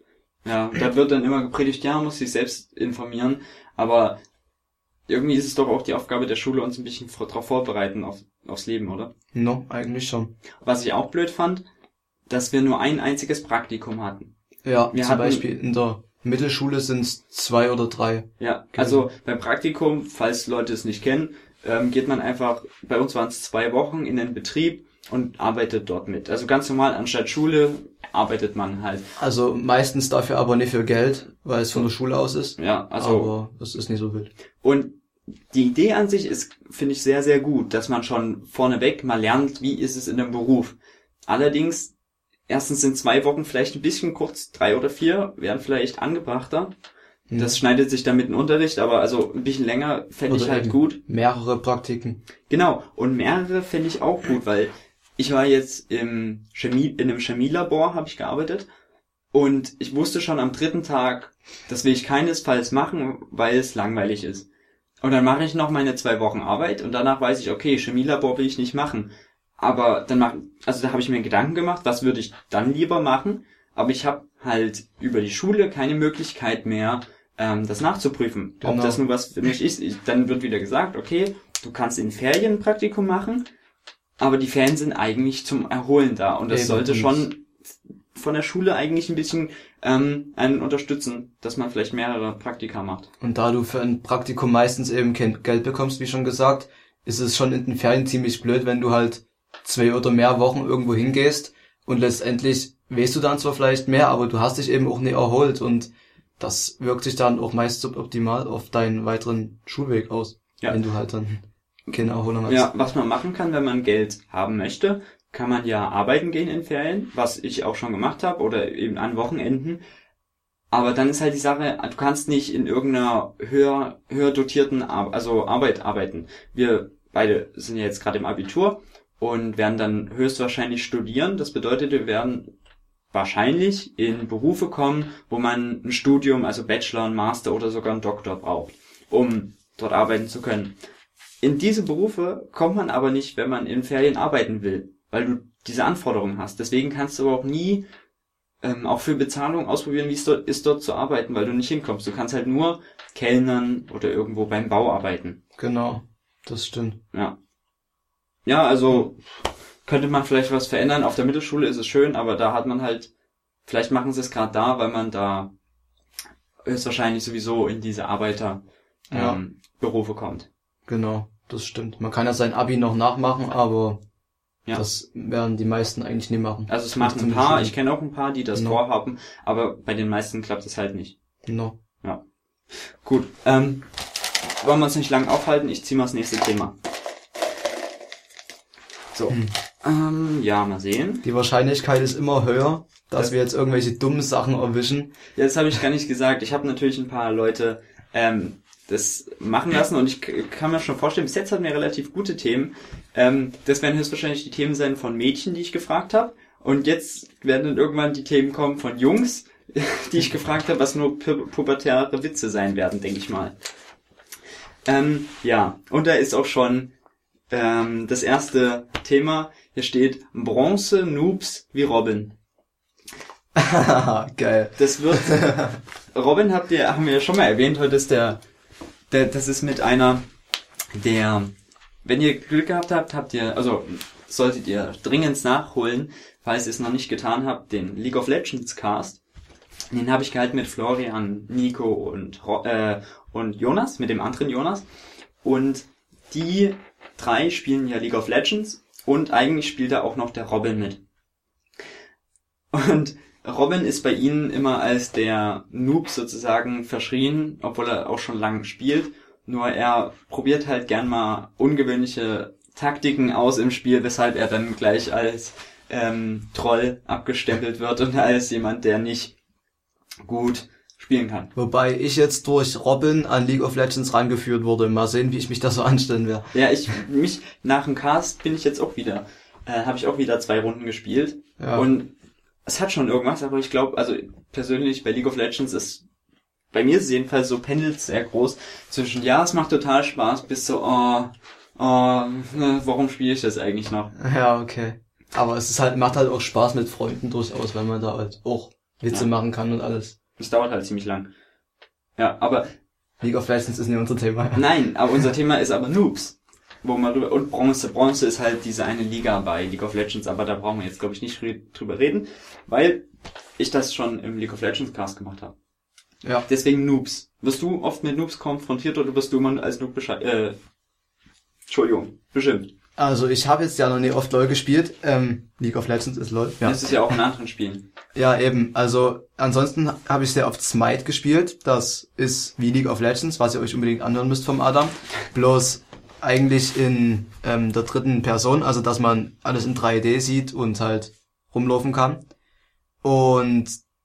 Ja, da wird dann immer gepredigt, ja, man muss sich selbst informieren, aber irgendwie ist es doch auch die Aufgabe der Schule, uns ein bisschen darauf vorbereiten, auf, aufs Leben, oder? No, eigentlich schon. Was ich auch blöd fand, dass wir nur ein einziges Praktikum hatten. Ja, wir zum hatten, Beispiel in der Mittelschule sind es zwei oder drei. Ja, also beim Praktikum, falls Leute es nicht kennen, ähm, geht man einfach, bei uns waren es zwei Wochen in den Betrieb und arbeitet dort mit. Also ganz normal, anstatt Schule arbeitet man halt. Also meistens dafür aber nicht für Geld, weil es von der Schule aus ist. Ja, also. Aber das ist nicht so wild. Und die Idee an sich ist, finde ich, sehr, sehr gut, dass man schon vorneweg mal lernt, wie ist es in einem Beruf. Allerdings, erstens sind zwei Wochen vielleicht ein bisschen kurz, drei oder vier wären vielleicht angebrachter. Hm. Das schneidet sich dann mit dem Unterricht, aber also ein bisschen länger fände ich halt gut. Mehrere Praktiken. Genau, und mehrere fände ich auch gut, weil ich war jetzt im Chemie, in einem Chemielabor, habe ich gearbeitet und ich wusste schon am dritten Tag, das will ich keinesfalls machen, weil es langweilig ist. Und dann mache ich noch meine zwei Wochen Arbeit und danach weiß ich, okay, Chemielabor will ich nicht machen. Aber dann mach, also da habe ich mir Gedanken gemacht, was würde ich dann lieber machen, aber ich habe halt über die Schule keine Möglichkeit mehr, ähm, das nachzuprüfen, genau. Ob das nun was für mich ist. Ich, dann wird wieder gesagt, okay, du kannst in Ferien ein Praktikum machen, aber die Ferien sind eigentlich zum Erholen da und das Eben. sollte schon von der Schule eigentlich ein bisschen ähm, einen unterstützen, dass man vielleicht mehrere Praktika macht. Und da du für ein Praktikum meistens eben kein Geld bekommst, wie schon gesagt, ist es schon in den Ferien ziemlich blöd, wenn du halt zwei oder mehr Wochen irgendwo hingehst und letztendlich weißt du dann zwar vielleicht mehr, aber du hast dich eben auch nicht erholt und das wirkt sich dann auch meist suboptimal auf deinen weiteren Schulweg aus, ja. wenn du halt dann keine Erholung hast. Ja, was man machen kann, wenn man Geld haben möchte, kann man ja arbeiten gehen in Ferien, was ich auch schon gemacht habe, oder eben an Wochenenden. Aber dann ist halt die Sache, du kannst nicht in irgendeiner höher, höher dotierten Ar- also Arbeit arbeiten. Wir beide sind ja jetzt gerade im Abitur und werden dann höchstwahrscheinlich studieren. Das bedeutet, wir werden wahrscheinlich in Berufe kommen, wo man ein Studium, also Bachelor, ein Master oder sogar einen Doktor braucht, um dort arbeiten zu können. In diese Berufe kommt man aber nicht, wenn man in Ferien arbeiten will, weil du diese Anforderungen hast. Deswegen kannst du aber auch nie ähm, auch für Bezahlung ausprobieren, wie es dort ist, dort zu arbeiten, weil du nicht hinkommst. Du kannst halt nur kellnern oder irgendwo beim Bau arbeiten. Genau, das stimmt. Ja. Ja, also könnte man vielleicht was verändern. Auf der Mittelschule ist es schön, aber da hat man halt, vielleicht machen sie es gerade da, weil man da höchstwahrscheinlich sowieso in diese Arbeiterberufe ähm, ja. kommt. Genau, das stimmt. Man kann ja sein Abi noch nachmachen, aber ja. das werden die meisten eigentlich nie machen. Also es machen ein paar, ich kenne auch ein paar, die das no. vorhaben, aber bei den meisten klappt es halt nicht. No. Ja. Gut, ähm, wollen wir uns nicht lang aufhalten, ich ziehe mal das nächste Thema. So, hm. ähm, ja, mal sehen. Die Wahrscheinlichkeit ist immer höher, dass das wir jetzt irgendwelche dummen Sachen erwischen. Ja, das habe ich gar nicht gesagt. Ich habe natürlich ein paar Leute, ähm, das machen lassen und ich k- kann mir schon vorstellen, bis jetzt hatten wir relativ gute Themen. Ähm, das werden höchstwahrscheinlich die Themen sein von Mädchen, die ich gefragt habe. Und jetzt werden dann irgendwann die Themen kommen von Jungs, die ich gefragt habe, was nur pu- pubertäre Witze sein werden, denke ich mal. Ähm, ja, und da ist auch schon ähm, das erste Thema. Hier steht Bronze-Noobs wie Robin. Geil. Das wird... Robin habt ihr, haben wir ja schon mal erwähnt, heute ist der... der das ist mit einer der... Wenn ihr Glück gehabt habt, habt ihr... Also solltet ihr dringend nachholen, falls ihr es noch nicht getan habt, den League of Legends Cast. Den habe ich gehalten mit Florian, Nico und Ro- äh, und Jonas, mit dem anderen Jonas. Und die drei spielen ja League of Legends und eigentlich spielt da auch noch der Robin mit. Und Robin ist bei ihnen immer als der Noob sozusagen verschrien, obwohl er auch schon lange spielt. Nur er probiert halt gern mal ungewöhnliche Taktiken aus im Spiel, weshalb er dann gleich als ähm, Troll abgestempelt wird und als jemand, der nicht gut spielen kann. Wobei ich jetzt durch Robin an League of Legends rangeführt wurde. Mal sehen, wie ich mich da so anstellen werde. Ja, ich mich nach dem Cast bin ich jetzt auch wieder, äh, habe ich auch wieder zwei Runden gespielt Ja. und es hat schon irgendwas, aber ich glaube, also persönlich bei League of Legends ist, bei mir ist es jedenfalls so, pendelt sehr groß zwischen, ja, es macht total Spaß, bis so, oh, oh, ne, warum spiele ich das eigentlich noch? Ja, okay. Aber es ist halt, macht halt auch Spaß mit Freunden durchaus, weil man da halt auch Witze Ja. machen kann und alles. Das dauert halt ziemlich lang. Ja, aber, League of Legends ist nicht unser Thema. nein, aber unser Thema ist aber Noobs. Wo man drüber, und Bronze. Bronze ist halt diese eine Liga bei League of Legends, aber da brauchen wir jetzt, glaube ich, nicht drüber reden, weil ich das schon im League of Legends Cast gemacht habe. Ja. Deswegen Noobs. Wirst du oft mit Noobs konfrontiert oder wirst du immer als Noob bescheid, äh, Entschuldigung, bestimmt. Also ich habe jetzt ja noch nie oft LoL gespielt. Ähm, League of Legends ist LoL. Ja. Das ist ja auch in anderen Spielen. Ja, eben. Also ansonsten habe ich sehr oft Smite gespielt. Das ist wie League of Legends, was ihr euch unbedingt anhören müsst vom Adam. Bloß eigentlich in ähm, der dritten Person, also dass man alles in drei D sieht und halt rumlaufen kann. Und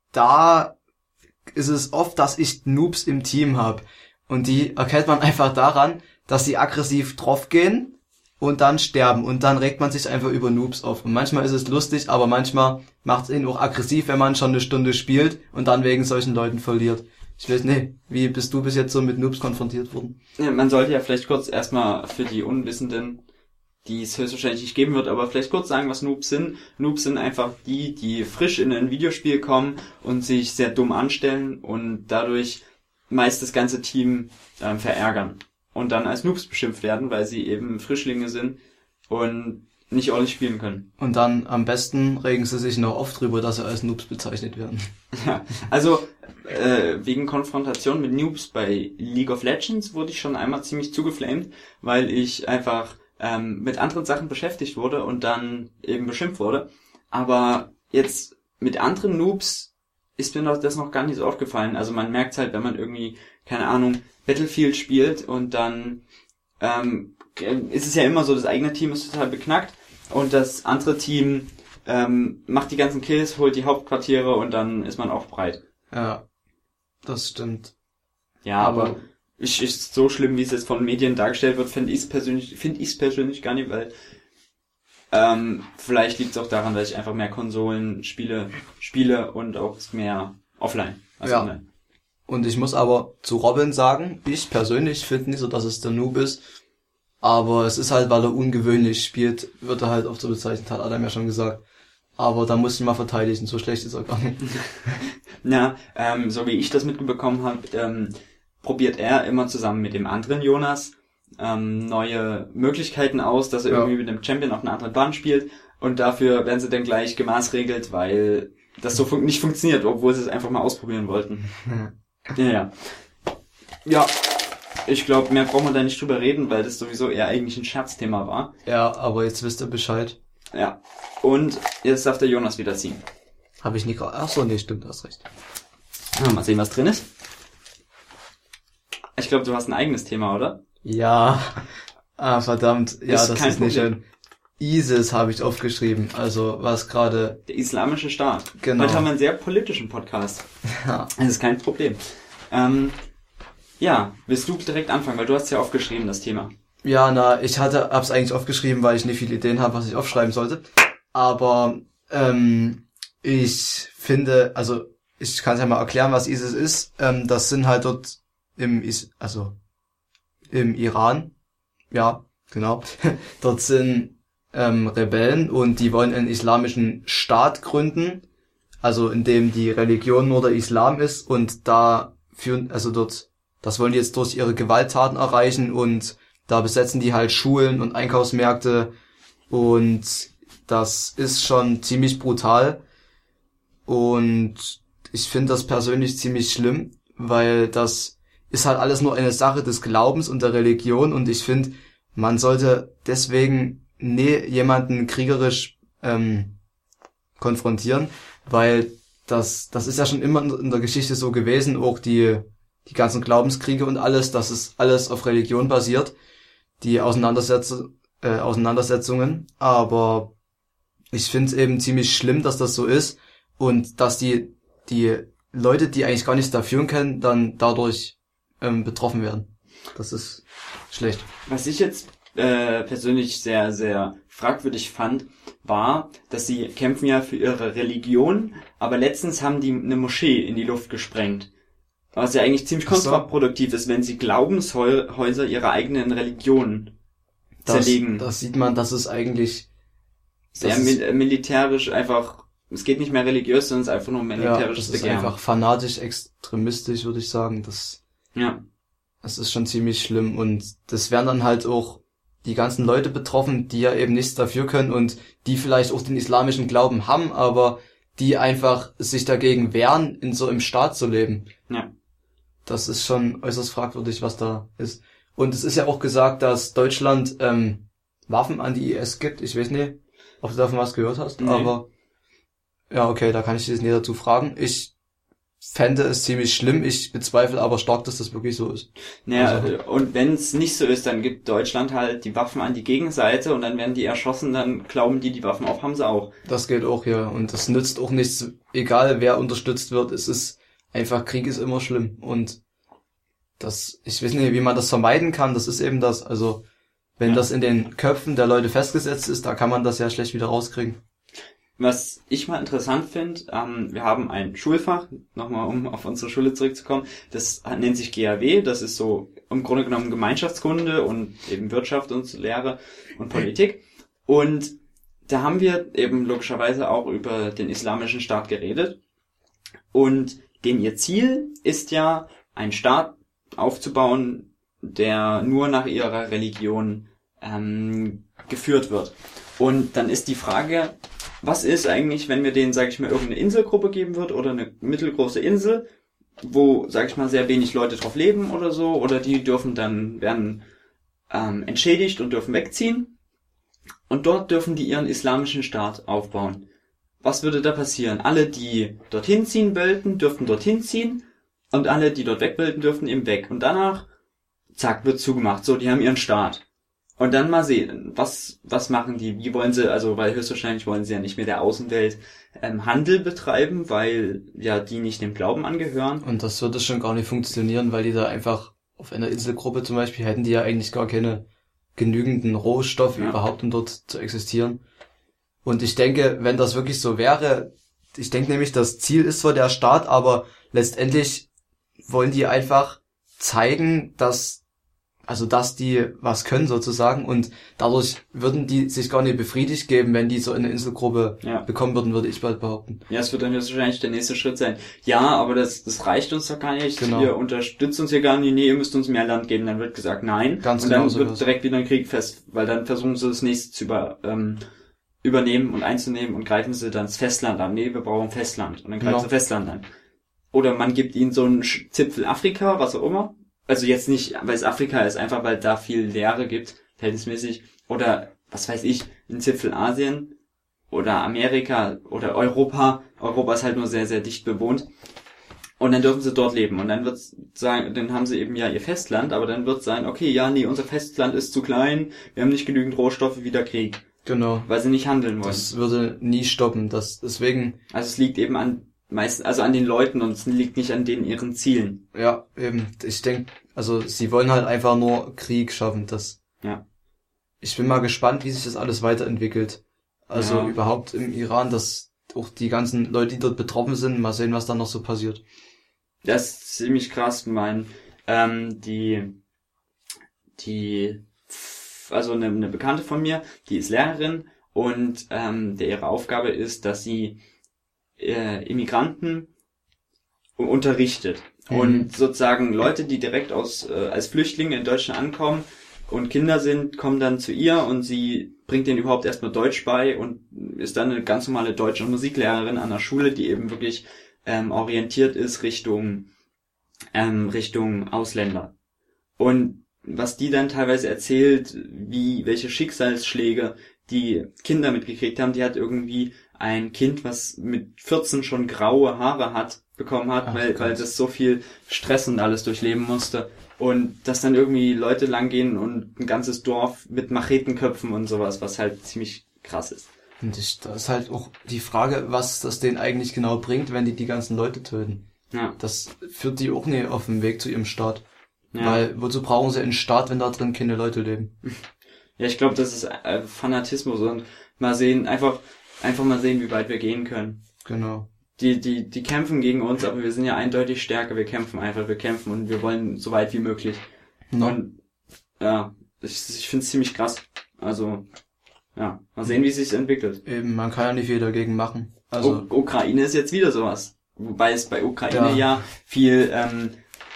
da ist es oft, dass ich Noobs im Team habe. Und die erkennt man einfach daran, dass sie aggressiv draufgehen und dann sterben. Und dann regt man sich einfach über Noobs auf. Und manchmal ist es lustig, aber manchmal macht es ihn auch aggressiv, wenn man schon eine Stunde spielt und dann wegen solchen Leuten verliert. Ich weiß nicht, wie bist du bis jetzt so mit Noobs konfrontiert worden? Ja, man sollte ja vielleicht kurz erstmal für die Unwissenden, die es höchstwahrscheinlich nicht geben wird, aber vielleicht kurz sagen, was Noobs sind. Noobs sind einfach die, die frisch in ein Videospiel kommen und sich sehr dumm anstellen und dadurch meist das ganze Team ähm, verärgern und dann als Noobs beschimpft werden, weil sie eben Frischlinge sind und nicht ordentlich spielen können. Und dann am besten regen sie sich noch oft drüber, dass sie als Noobs bezeichnet werden. Ja, also äh, wegen Konfrontation mit Noobs bei League of Legends wurde ich schon einmal ziemlich zugeflamed, weil ich einfach ähm, mit anderen Sachen beschäftigt wurde und dann eben beschimpft wurde. Aber jetzt mit anderen Noobs ist mir noch, das noch gar nicht so aufgefallen. Also man merkt halt, wenn man irgendwie, keine Ahnung, Battlefield spielt und dann ähm, ist es ja immer so, das eigene Team ist total beknackt und das andere Team ähm, macht die ganzen Kills, holt die Hauptquartiere und dann ist man auch breit. Ja, das stimmt. Ja, aber, aber ist, ist so schlimm, wie es jetzt von Medien dargestellt wird, finde ich es persönlich, finde ich es persönlich gar nicht, weil ähm, vielleicht liegt es auch daran, dass ich einfach mehr Konsolen spiele, spiele und auch mehr offline als Ja. online. Und ich muss aber zu Robin sagen, ich persönlich finde nicht so, dass es der Noob ist. Aber es ist halt, weil er ungewöhnlich spielt, wird er halt oft so bezeichnet, hat Adam ja schon gesagt. Aber da muss ich ihn mal verteidigen, so schlecht ist er gar nicht. Ja, ähm, so wie ich das mitbekommen habe, ähm, probiert er immer zusammen mit dem anderen Jonas ähm, neue Möglichkeiten aus, dass er Ja. irgendwie mit dem Champion auf einer anderen Bahn spielt und dafür werden sie dann gleich gemaßregelt, weil das so fun- nicht funktioniert, obwohl sie es einfach mal ausprobieren wollten. Ja, ja. Ja, ich glaube, mehr brauchen wir da nicht drüber reden, weil das sowieso eher eigentlich ein Scherzthema war. Ja, aber jetzt wisst ihr Bescheid. Ja, und jetzt darf der Jonas wieder ziehen. Habe ich nicht gerade... Ach so, nee, stimmt, hast recht. Ja, mal sehen, was drin ist. Ich glaube, du hast ein eigenes Thema, oder? Ja, ah, verdammt. Ja, Ist das kein ist nicht Problem. schön. ISIS habe ich aufgeschrieben, also was gerade... Der islamische Staat. Genau. Heute haben wir einen sehr politischen Podcast. Ja. Das ist kein Problem. Ähm, Ja, willst du direkt anfangen, weil du hast ja aufgeschrieben, das Thema. Ja, na, ich hatte, hab's eigentlich aufgeschrieben, weil ich nicht viele Ideen habe, was ich aufschreiben sollte. Aber ähm, ich finde, also ich kann es ja mal erklären, was ISIS ist. Ähm, das sind halt dort im, Is- also im Iran, ja, genau. Dort sind ähm, Rebellen und die wollen einen islamischen Staat gründen, also in dem die Religion nur der Islam ist und da führen, also dort, das wollen die jetzt durch ihre Gewalttaten erreichen und da besetzen die halt Schulen und Einkaufsmärkte und das ist schon ziemlich brutal und ich finde das persönlich ziemlich schlimm, weil das ist halt alles nur eine Sache des Glaubens und der Religion und ich finde, man sollte deswegen nie jemanden kriegerisch ähm, konfrontieren, weil das das ist ja schon immer in der Geschichte so gewesen, auch die die ganzen Glaubenskriege und alles, das ist alles auf Religion basiert, die Auseinandersetz- äh, Auseinandersetzungen, aber ich finde es eben ziemlich schlimm, dass das so ist und dass die die Leute, die eigentlich gar nichts dafür können, dann dadurch ähm, betroffen werden. Das ist schlecht. Was ich jetzt äh, persönlich sehr, sehr fragwürdig fand, war, dass sie kämpfen ja für ihre Religion, aber letztens haben die eine Moschee in die Luft gesprengt. Was ja eigentlich ziemlich kontraproduktiv ist, wenn sie Glaubenshäuser ihrer eigenen Religion zerlegen. Das, das sieht man, dass es eigentlich sehr mil- militärisch einfach, es geht nicht mehr religiös, sondern es ist einfach nur militärisches ja, das Begehren. ist einfach fanatisch, extremistisch, würde ich sagen. Das, ja. das ist schon ziemlich schlimm und das wären dann halt auch die ganzen Leute betroffen, die ja eben nichts dafür können und die vielleicht auch den islamischen Glauben haben, aber die einfach sich dagegen wehren, in so einem Staat zu leben. Ja. Das ist schon äußerst fragwürdig, was da ist. Und es ist ja auch gesagt, dass Deutschland ähm, Waffen an die I S gibt. Ich weiß nicht, ob du davon was gehört hast, nee. aber ja, okay, da kann ich dich jetzt nicht dazu fragen. Ich fände es ziemlich schlimm, ich bezweifle aber stark, dass das wirklich so ist. Naja, also, und wenn es nicht so ist, dann gibt Deutschland halt die Waffen an die Gegenseite und dann werden die erschossen, dann glauben die, die Waffen auf haben sie auch. Das geht auch, ja. Und das nützt auch nichts, egal wer unterstützt wird, es ist einfach, Krieg ist immer schlimm. Und das, ich weiß nicht, wie man das vermeiden kann, das ist eben das. Also, wenn ja. das in den Köpfen der Leute festgesetzt ist, da kann man das ja schlecht wieder rauskriegen. Was ich mal interessant finde, ähm, wir haben ein Schulfach, nochmal um auf unsere Schule zurückzukommen, das nennt sich G A W, das ist so im Grunde genommen Gemeinschaftskunde und eben Wirtschaft und Lehre und Politik. Und da haben wir eben logischerweise auch über den islamischen Staat geredet. Und denn ihr Ziel ist ja, einen Staat aufzubauen, der nur nach ihrer Religion ähm, geführt wird. Und dann ist die Frage, was ist eigentlich, wenn wir denen, sag ich mal, irgendeine Inselgruppe geben wird oder eine mittelgroße Insel, wo, sag ich mal, sehr wenig Leute drauf leben oder so, oder die dürfen dann, werden ähm, entschädigt und dürfen wegziehen. Und dort dürfen die ihren islamischen Staat aufbauen. Was würde da passieren? Alle, die dorthin ziehen wollten, dürften dorthin ziehen und alle, die dort weg wollten, dürften eben weg. Und danach, zack, wird zugemacht. So, die haben ihren Staat. Und dann mal sehen, was was machen die? Wie wollen sie, also weil höchstwahrscheinlich wollen sie ja nicht mit der Außenwelt ähm, Handel betreiben, weil ja die nicht dem Glauben angehören. Und das würde schon gar nicht funktionieren, weil die da einfach auf einer Inselgruppe zum Beispiel hätten die ja eigentlich gar keine genügenden Rohstoffe ja. überhaupt, um dort zu existieren. Und ich denke, wenn das wirklich so wäre, ich denke nämlich, das Ziel ist zwar der Staat, aber letztendlich wollen die einfach zeigen, dass Also, dass die was können sozusagen und dadurch würden die sich gar nicht befriedigt geben, wenn die so eine Inselgruppe ja. bekommen würden, würde ich bald behaupten. Ja, es wird dann jetzt wahrscheinlich der nächste Schritt sein. Ja, aber das das reicht uns doch gar nicht. Genau. Ihr unterstützt uns ja gar nicht. Nee, ihr müsst uns mehr Land geben. Dann wird gesagt, nein. Ganz und dann genau so wird was. direkt wieder ein Krieg fest, weil dann versuchen sie das nächste zu über, ähm, übernehmen und einzunehmen und greifen sie dann das Festland an. Nee, wir brauchen Festland. Und dann greifen Genau. sie Festland an. Oder man gibt ihnen so einen Zipfel Afrika, was auch immer. Also jetzt nicht, weil es Afrika ist, einfach weil da viel Leere gibt, verhältnismäßig. Oder, was weiß ich, ein Zipfel Asien oder Amerika oder Europa. Europa ist halt nur sehr, sehr dicht bewohnt. Und dann dürfen sie dort leben. Und dann wird's sagen, dann haben sie eben ja ihr Festland, aber dann wird sein, okay, ja, nee, unser Festland ist zu klein, wir haben nicht genügend Rohstoffe, wieder Krieg. Genau. Weil sie nicht handeln wollen. Das würde nie stoppen. Das, deswegen. Also es liegt eben an, meistens, also an den Leuten und es liegt nicht an denen ihren Zielen. Ja, eben. Ich denke, Also sie wollen halt einfach nur Krieg schaffen. Das. Ja. Ich bin mal gespannt, wie sich das alles weiterentwickelt. Also Ja. überhaupt im Iran, dass auch die ganzen Leute, die dort betroffen sind, mal sehen, was da noch so passiert. Das ist ziemlich krass, mein, ähm, die, die, also eine, eine Bekannte von mir, die ist Lehrerin und ähm, der ihre Aufgabe ist, dass sie äh, Immigranten unterrichtet. Mhm. Und sozusagen Leute, die direkt aus äh, als Flüchtlinge in Deutschland ankommen und Kinder sind, kommen dann zu ihr und sie bringt denen überhaupt erstmal Deutsch bei und ist dann eine ganz normale Deutsch- und Musiklehrerin an der Schule, die eben wirklich ähm, orientiert ist Richtung ähm, Richtung Ausländer. Und was die dann teilweise erzählt, wie welche Schicksalsschläge die Kinder mitgekriegt haben, die hat irgendwie ein Kind, was mit vierzehn schon graue Haare hat, bekommen hat, Ach, weil Gott. weil das so viel Stress und alles durchleben musste. Und dass dann irgendwie Leute langgehen und ein ganzes Dorf mit Machetenköpfen und sowas, was halt ziemlich krass ist. Und ich, da ist halt auch die Frage, was das denen eigentlich genau bringt, wenn die die ganzen Leute töten. Ja, Das führt die auch nicht auf dem Weg zu ihrem Staat. ja. Weil, wozu brauchen sie einen Staat, wenn da drin keine Leute leben? Ja, ich glaube, das ist äh, Fanatismus und mal sehen, einfach einfach mal sehen, wie weit wir gehen können. Genau. Die die die kämpfen gegen uns, aber wir sind ja eindeutig stärker. Wir kämpfen einfach, wir kämpfen und wir wollen so weit wie möglich. No. Und ja, ich ich finde es ziemlich krass. Also ja, mal sehen, wie es sich entwickelt. Eben, man kann ja nicht viel dagegen machen. Also, U- Ukraine ist jetzt wieder sowas, wobei es bei Ukraine Ja. ja viel ähm,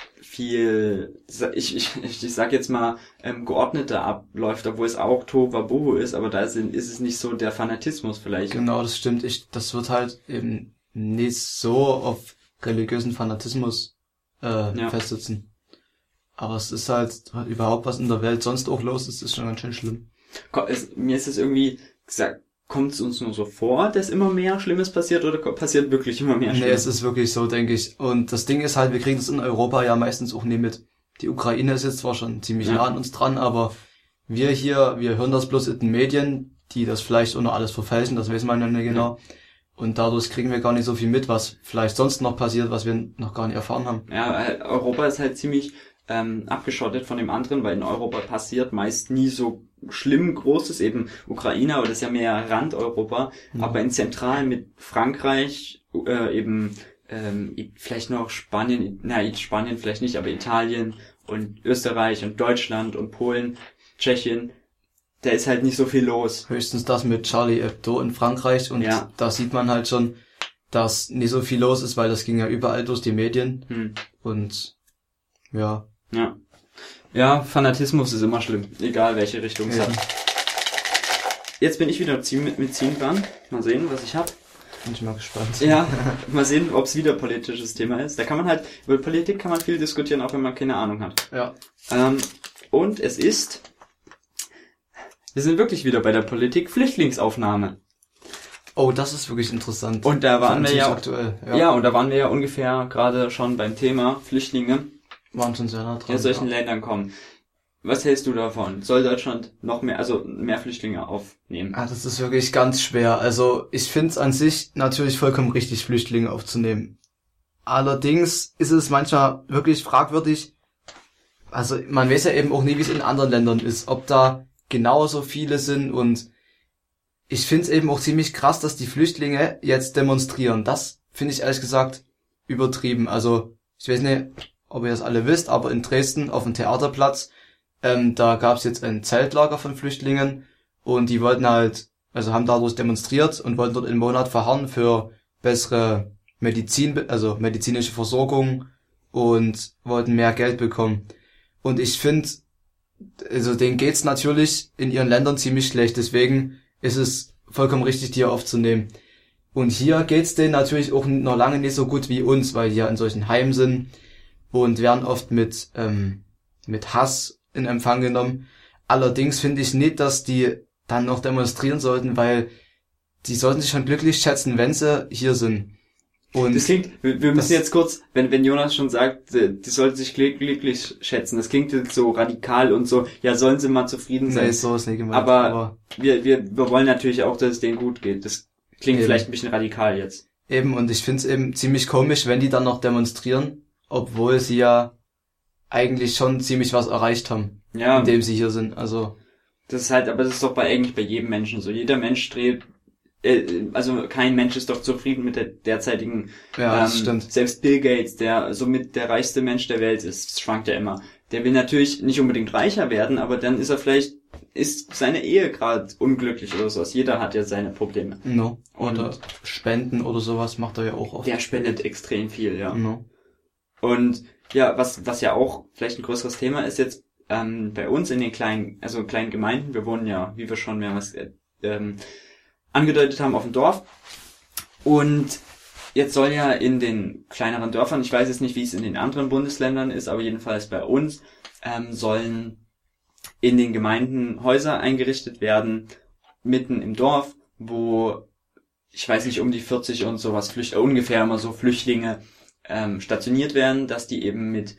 viel, ich, ich, ich, ich sag jetzt mal, ähm, geordneter abläuft, obwohl es auch Tohuwabohu ist, aber da ist, ist es nicht so der Fanatismus vielleicht. genau, das stimmt. Ich, das wird halt eben nicht so auf religiösen Fanatismus äh, Ja. festsitzen. Aber es ist halt überhaupt, was in der Welt sonst auch los ist, ist schon ganz schön schlimm. Ko- es, mir ist es irgendwie gesagt, kommt es uns nur so vor, dass immer mehr Schlimmes passiert oder ko- passiert wirklich immer mehr Nee, Schlimmes? es ist wirklich so, denke ich. Und das Ding ist halt, wir kriegen das in Europa ja meistens auch nie mit. Die Ukraine ist jetzt zwar schon ziemlich Ja. nah an uns dran, aber wir hier, wir hören das bloß in den Medien, die das vielleicht auch noch alles verfälschen, das weiß man ja nicht genau. Und dadurch kriegen wir gar nicht so viel mit, was vielleicht sonst noch passiert, was wir noch gar nicht erfahren haben. Ja, äh, Europa ist halt ziemlich ähm, abgeschottet von dem anderen, weil in Europa passiert meist nie so schlimm Großes, eben Ukraine, aber das ist ja mehr Randeuropa, Ja. aber in Zentral mit Frankreich, äh, eben ähm, i- vielleicht noch Spanien, na Spanien vielleicht nicht, aber Italien und Österreich und Deutschland und Polen, Tschechien, da ist halt nicht so viel los. Höchstens das mit Charlie Hebdo in Frankreich und Ja. da sieht man halt schon, dass nicht so viel los ist, weil das ging ja überall durch die Medien Hm. und ja. Ja. Ja, Fanatismus ist immer schlimm, egal welche Richtung es Eben. hat. Jetzt bin ich wieder ziehen, mit, mit ziehen dran. Mal sehen, was ich hab. Bin ich mal gespannt. Ja, mal sehen, ob es wieder politisches Thema ist. Da kann man halt, über Politik kann man viel diskutieren, auch wenn man keine Ahnung hat. Ja. Ähm, und es ist, wir sind wirklich wieder bei der Politik, Flüchtlingsaufnahme. Oh, das ist wirklich interessant. Und da waren wir Ziemlich ja, aktuell. ja. und da waren wir ja ungefähr gerade schon beim Thema Flüchtlinge, Waren schon sehr nah die dran. aus solchen ja. Ländern kommen. Was hältst du davon? Soll Deutschland noch mehr, also mehr Flüchtlinge aufnehmen? Ah, das ist wirklich ganz schwer. Also ich finde es an sich natürlich vollkommen richtig, Flüchtlinge aufzunehmen. Allerdings ist es manchmal wirklich fragwürdig. Also man weiß ja eben auch nie, wie es in anderen Ländern ist, ob da genauso viele sind und ich finde es eben auch ziemlich krass, dass die Flüchtlinge jetzt demonstrieren. Das finde ich ehrlich gesagt übertrieben. Also ich weiß nicht, ob ihr das alle wisst, aber in Dresden auf dem Theaterplatz, ähm, da gab es jetzt ein Zeltlager von Flüchtlingen und die wollten halt, also haben dadurch demonstriert und wollten dort einen Monat verharren für bessere Medizin, also medizinische Versorgung und wollten mehr Geld bekommen. Und ich finde, also denen geht's natürlich in ihren Ländern ziemlich schlecht, deswegen ist es vollkommen richtig, die hier aufzunehmen. Und hier geht's denen natürlich auch noch lange nicht so gut wie uns, weil die ja in solchen Heimen sind und werden oft mit ähm, mit Hass in Empfang genommen. Allerdings finde ich nicht, dass die dann noch demonstrieren sollten, weil die sollten sich schon glücklich schätzen, wenn sie hier sind. Und Das klingt, wir, wir müssen das- jetzt kurz, wenn, wenn Jonas schon sagt, äh, die sollten sich gl- glücklich schätzen, das klingt jetzt so radikal und so, ja, sollen sie mal zufrieden sein. nee, so ist nicht gemeint. Aber- Wir, wir, wir wollen natürlich auch, dass es denen gut geht. Das klingt Eben. vielleicht ein bisschen radikal jetzt. Eben, und ich finde es eben ziemlich komisch, wenn die dann noch demonstrieren, obwohl sie ja eigentlich schon ziemlich was erreicht haben, Ja. indem sie hier sind. Also Das ist halt, aber das ist doch bei eigentlich bei jedem Menschen so. Jeder Mensch strebt, äh, also kein Mensch ist doch zufrieden mit der derzeitigen, ja, das ähm, stimmt. selbst Bill Gates, der somit der reichste Mensch der Welt ist, das schwankt ja immer. Der will natürlich nicht unbedingt reicher werden, aber dann ist er vielleicht, ist seine Ehe gerade unglücklich oder sowas. Jeder hat ja seine Probleme. No. Oder Und Spenden oder sowas macht er ja auch oft. der spendet extrem viel, ja. No. Und ja, was was ja auch vielleicht ein größeres Thema ist jetzt ähm, bei uns in den kleinen, also kleinen Gemeinden. Wir wohnen ja, wie wir schon mehrmals äh, ähm, angedeutet haben, auf dem Dorf. Und jetzt soll ja in den kleineren Dörfern, ich weiß jetzt nicht, wie es in den anderen Bundesländern ist, aber jedenfalls bei uns ähm, sollen in den Gemeinden Häuser eingerichtet werden, mitten im Dorf, wo, ich weiß nicht, um die vierzig und sowas, Flücht, äh, ungefähr immer so Flüchtlinge ähm, stationiert werden, dass die eben mit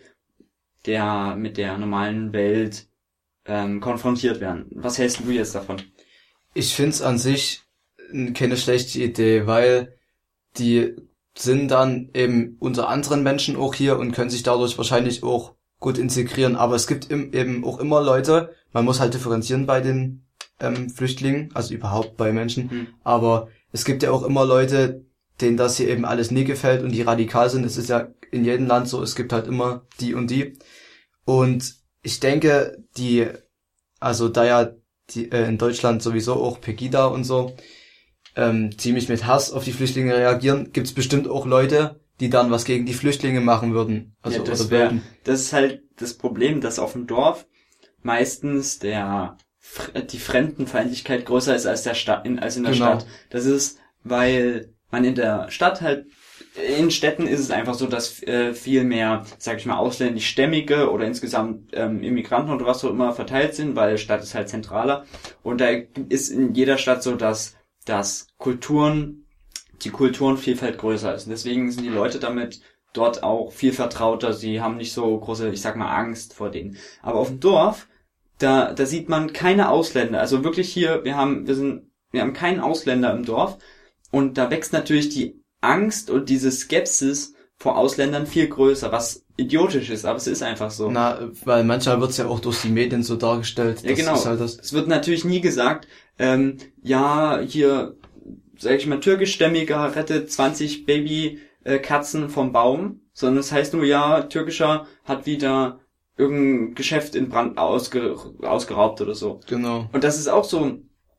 der mit der normalen Welt ähm, konfrontiert werden. Was hältst du jetzt davon? Ich find's an sich keine schlechte Idee, weil die sind dann eben unter anderen Menschen auch hier und können sich dadurch wahrscheinlich auch gut integrieren. Aber es gibt im, eben auch immer Leute, man muss halt differenzieren bei den ähm, Flüchtlingen, also überhaupt bei Menschen. Hm. Aber es gibt ja auch immer Leute, denen das hier eben alles nie gefällt und die radikal sind. Es ist ja in jedem Land so, es gibt halt immer die und die. Und ich denke, die, also da ja die äh, in Deutschland sowieso auch Pegida und so ähm, ziemlich mit Hass auf die Flüchtlinge reagieren, gibt's bestimmt auch Leute, die dann was gegen die Flüchtlinge machen würden. Also Ja, das, oder wär, würden. das ist halt das Problem, dass auf dem Dorf meistens der die Fremdenfeindlichkeit größer ist als der Stadt, in, als in der Genau. Stadt. Das ist, weil man in der Stadt halt, in Städten ist es einfach so, dass äh, viel mehr, sag ich mal, ausländischstämmige oder insgesamt ähm, Immigranten oder was auch immer verteilt sind, weil Stadt ist halt zentraler. Und da ist in jeder Stadt so, dass dass Kulturen, die Kulturenvielfalt größer ist. Und deswegen sind die Leute damit dort auch viel vertrauter. Sie haben nicht so große, ich sag mal, Angst vor denen. Aber auf dem Dorf, da da sieht man keine Ausländer. Also wirklich hier, wir haben wir sind wir haben keinen Ausländer im Dorf. Und da wächst natürlich die Angst und diese Skepsis vor Ausländern viel größer, was idiotisch ist, aber es ist einfach so. Na, weil manchmal wird's ja auch durch die Medien so dargestellt. Ja, das genau. Ist halt das. Es wird natürlich nie gesagt, ähm, ja, hier, sag ich mal, türkischstämmiger rettet zwanzig Babykatzen vom Baum, sondern es heißt nur, ja, türkischer hat wieder irgendein Geschäft in Brand ausge, ausgeraubt oder so. Genau. Und das ist auch so,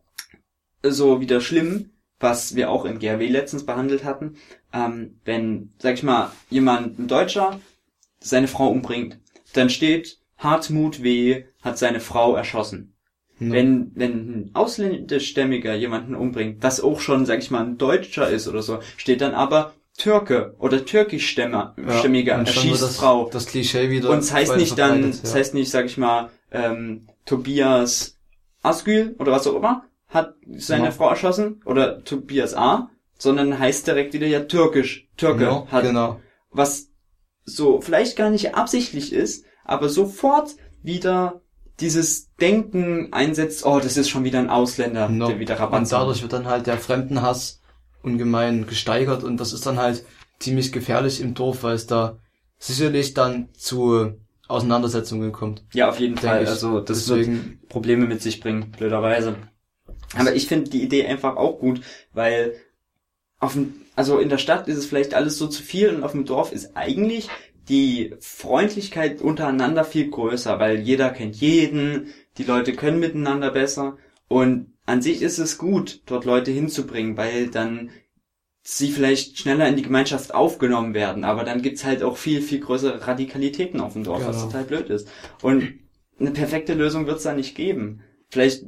so wieder schlimm, was wir auch in G R W letztens behandelt hatten, ähm, wenn, sag ich mal, jemand, ein Deutscher, seine Frau umbringt, dann steht, Hartmut W. hat seine Frau erschossen. No. Wenn, wenn ein ausländischstämmiger jemanden umbringt, was auch schon, sag ich mal, ein Deutscher ist oder so, steht dann aber Türke oder türkischstämmiger Ja, und schon wird erschießt das, Frau. das Klischee wieder. Und es heißt weiter nicht dann, verbreitet, es ja. heißt nicht, sag ich mal, ähm, Tobias Asgül oder was auch immer, hat seine Ja. Frau erschossen, oder Tobias A., sondern heißt direkt wieder ja türkisch, Türke Ja, hat, genau. was so vielleicht gar nicht absichtlich ist, aber sofort wieder dieses Denken einsetzt, oh, das ist schon wieder ein Ausländer, No. der wieder Rabatt Und dadurch wird dann halt der Fremdenhass ungemein gesteigert und das ist dann halt ziemlich gefährlich im Dorf, weil es da sicherlich dann zu Auseinandersetzungen kommt. Ja, auf jeden Denke Fall, ich. also das Deswegen- wird Probleme mit sich bringen, blöderweise. Aber ich finde die Idee einfach auch gut, weil auf dem, also in der Stadt ist es vielleicht alles so zu viel und auf dem Dorf ist eigentlich die Freundlichkeit untereinander viel größer, weil jeder kennt jeden, die Leute können miteinander besser und an sich ist es gut, dort Leute hinzubringen, weil dann sie vielleicht schneller in die Gemeinschaft aufgenommen werden, aber dann gibt's halt auch viel, viel größere Radikalitäten auf dem Dorf, was Genau. total blöd ist. Und eine perfekte Lösung wird's da nicht geben. Vielleicht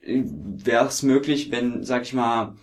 wäre es möglich, wenn, sag ich mal,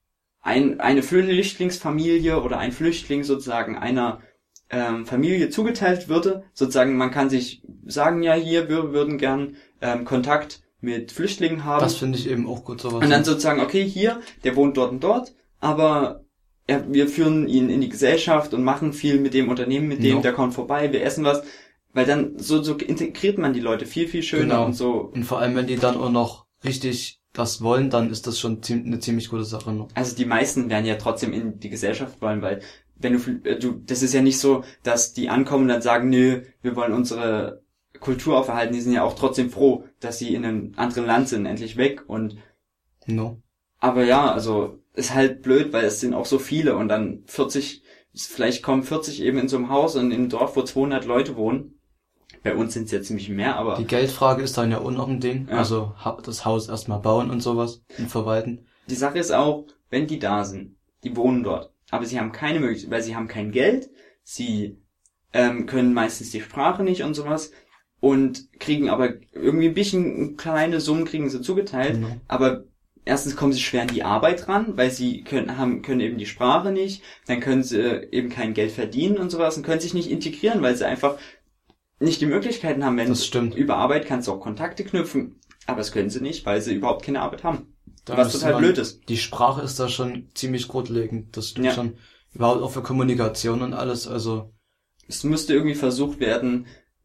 ein, eine Flüchtlingsfamilie oder ein Flüchtling sozusagen einer ähm, Familie zugeteilt würde. Sozusagen, man kann sich sagen, ja, hier, wir würden gern ähm, Kontakt mit Flüchtlingen haben. Das finde ich eben auch gut, sowas. Und dann sozusagen, okay, hier, der wohnt dort und dort, aber ja, wir führen ihn in die Gesellschaft und machen viel mit dem Unternehmen, mit dem, Ja. der kommt vorbei, wir essen was. Weil dann so, so integriert man die Leute viel, viel schöner Genau. und so. Und vor allem, wenn die dann auch noch richtig das wollen, dann ist das schon ziem- eine ziemlich gute Sache. Ne? Also die meisten werden ja trotzdem in die Gesellschaft wollen, weil wenn du, du, das ist ja nicht so, dass die ankommen und dann sagen, nö, wir wollen unsere Kultur auferhalten. Die sind ja auch trotzdem froh, dass sie in einem anderen Land sind, endlich weg. Und No. aber ja, also ist halt blöd, weil es sind auch so viele und dann vierzig, vielleicht kommen vierzig eben in so einem Haus und in einem Dorf, wo zweihundert Leute wohnen. Bei uns sind es ja ziemlich mehr, aber Die Geldfrage ist dann ja auch noch ein Ding. Ja. Also ha- das Haus erstmal bauen und sowas und verwalten. die Sache ist auch, wenn die da sind, die wohnen dort, aber sie haben keine Möglichkeit, weil sie haben kein Geld, sie ähm, können meistens die Sprache nicht und sowas und kriegen aber irgendwie ein bisschen kleine Summen kriegen sie zugeteilt, Genau. aber erstens kommen sie schwer an die Arbeit ran, weil sie können haben können eben die Sprache nicht, dann können sie eben kein Geld verdienen und sowas und können sich nicht integrieren, weil sie einfach nicht die Möglichkeiten haben. Wenn Das stimmt. über Arbeit kannst du auch Kontakte knüpfen, aber das können sie nicht, weil sie überhaupt keine Arbeit haben. Da Was müsste total man- blöd ist. Die Sprache ist da schon ziemlich grundlegend. Das stimmt Ja. schon. Überhaupt auch für Kommunikation und alles. Also Es müsste irgendwie versucht werden,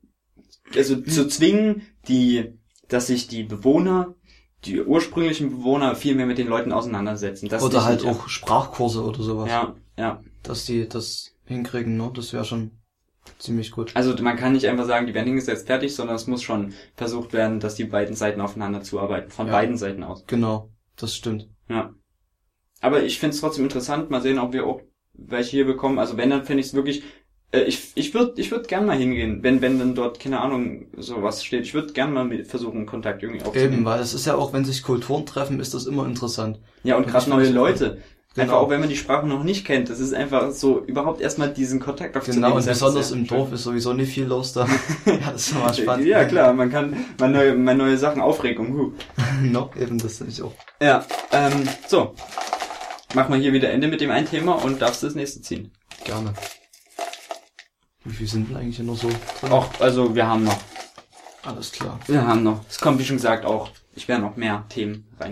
also zu zwingen, die, dass sich die Bewohner, die ursprünglichen Bewohner viel mehr mit den Leuten auseinandersetzen. Das oder nicht- halt auch Sprachkurse oder sowas. Ja, ja. Dass die das hinkriegen, ne? Das wäre schon ziemlich gut. Also man kann nicht einfach sagen, die werden hingesetzt, fertig, sondern es muss schon versucht werden, dass die beiden Seiten aufeinander zuarbeiten. Von Ja. beiden Seiten aus. Genau, das stimmt. Ja. Aber ich finde es trotzdem interessant, mal sehen, ob wir auch welche hier bekommen. Also wenn, dann finde ich es wirklich, äh, ich ich würde ich würde gern mal hingehen, wenn wenn dann dort, keine Ahnung, sowas steht. Ich würde gern mal mit versuchen, Kontakt irgendwie aufzunehmen. Eben, weil es ist ja auch, wenn sich Kulturen treffen, ist das immer interessant. Ja, und Und gerade ich neue find- Leute. Einfach Genau. auch, wenn man die Sprache noch nicht kennt. Das ist einfach so, überhaupt erstmal diesen Kontakt aufzunehmen. Genau, und ist einfach besonders sehr im schön. Dorf ist sowieso nicht viel los da. Ja, das ist schon mal spannend. Ja, klar, man kann mal neue, mal neue Sachen, Aufregung. Huh. No, eben, das finde ich auch. Ja, ähm, so. Machen wir hier wieder Ende mit dem einen Thema und darfst das nächste ziehen. Gerne. Wie viel sind denn eigentlich hier noch so drin? Auch, also wir haben noch. Alles klar. Wir haben noch. Es kommt, wie schon gesagt, auch. Ich werde noch mehr Themen rein.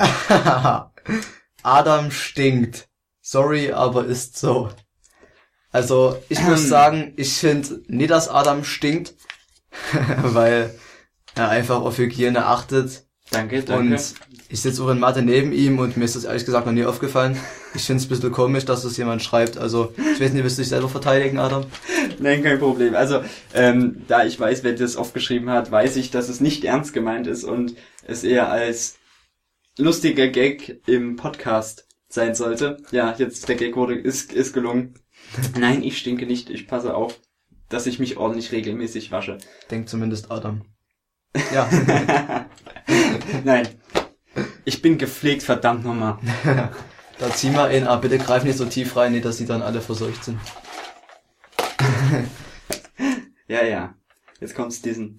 Adam stinkt. Sorry, aber ist so. Also, ich muss Ähm. sagen, ich finde nie, dass Adam stinkt, weil er einfach auf Hygiene achtet. Danke, danke. Und ich sitze auch in Mathe neben ihm und mir ist das ehrlich gesagt noch nie aufgefallen. Ich finde es ein bisschen komisch, dass das jemand schreibt. Also, ich weiß nicht, willst du dich selber verteidigen, Adam? Nein, kein Problem. Also, ähm, da ich weiß, wer das aufgeschrieben hat, weiß ich, dass es nicht ernst gemeint ist und es eher als lustiger Gag im Podcast sein sollte. Ja, jetzt der Gag wurde, ist, ist gelungen. Nein, ich stinke nicht. Ich passe auf, dass ich mich ordentlich regelmäßig wasche. Denkt zumindest Adam. Ja. Nein. Ich bin gepflegt, verdammt nochmal. Da zieh mal in, aber bitte greif nicht so tief rein, nicht, dass die dann alle verseucht sind. Ja, ja. Jetzt kommt's diesen.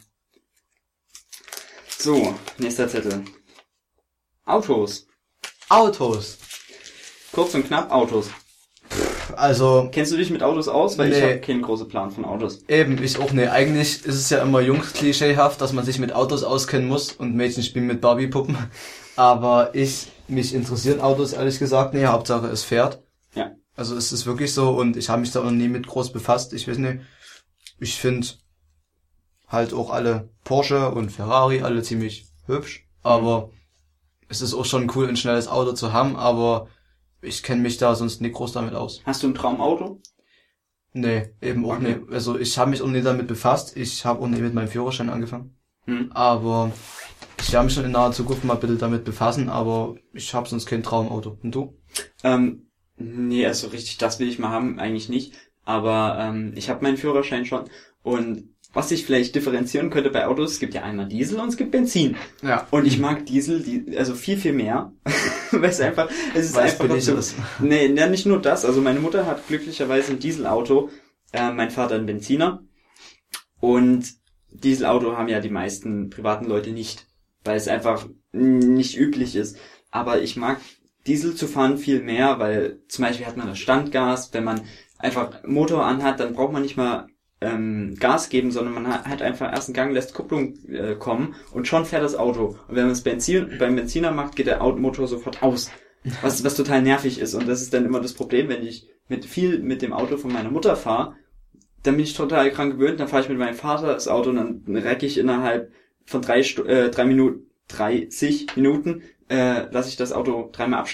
So, nächster Zettel. Autos. Autos. Kurz und knapp, Autos. Also, Kennst du dich mit Autos aus? Weil ich Nee. habe keinen großen Plan von Autos. eben, ich auch nicht. Eigentlich ist es ja immer jungs-klischeehaft, dass man sich mit Autos auskennen muss und Mädchen spielen mit Barbie-Puppen. Aber ich, mich interessieren Autos ehrlich gesagt nicht. Hauptsache es fährt. Ja. Also es ist wirklich so und ich habe mich da noch nie mit groß befasst. Ich weiß nicht, ich finde halt auch alle Porsche und Ferrari alle ziemlich hübsch. Aber es ist auch schon cool, ein schnelles Auto zu haben, aber ich kenne mich da sonst nicht groß damit aus. Hast du ein Traumauto? Nee, eben auch Okay. nicht. Also ich habe mich auch nicht damit befasst. Ich habe auch nicht mit meinem Führerschein angefangen. Hm. Aber ich werde mich schon in naher Zukunft mal bitte damit befassen, aber ich habe sonst kein Traumauto. Und du? Ähm, nee, also richtig, das will ich mal haben, eigentlich nicht. Aber ähm, ich habe meinen Führerschein schon. Und was ich vielleicht differenzieren könnte bei Autos, es gibt ja einmal Diesel und es gibt Benzin. Ja. Und ich mag Diesel, die, also viel, viel mehr. Weil es einfach, es ist Weil es einfach billiger so, ist. nee, ja, nicht nur das. Also meine Mutter hat glücklicherweise ein Dieselauto, äh, mein Vater ein Benziner. Und Dieselauto haben ja die meisten privaten Leute nicht, weil es einfach nicht üblich ist. Aber ich mag Diesel zu fahren viel mehr, weil zum Beispiel hat man das Standgas, wenn man einfach Motor anhat, dann braucht man nicht mal ähm, Gas geben, sondern man hat, hat einfach erst einen Gang, lässt Kupplung äh, kommen und schon fährt das Auto. Und wenn man es Benzin, beim Benziner macht, geht der Auto- Motor sofort aus. Was, was total nervig ist. Und das ist dann immer das Problem, wenn ich mit viel mit dem Auto von meiner Mutter fahre, dann bin ich total dran gewöhnt, dann fahre ich mit meinem Vater das Auto und dann recke ich innerhalb von drei, Stu- äh, drei Minuten, dreißig Minuten, äh, lasse ich das Auto dreimal absterben.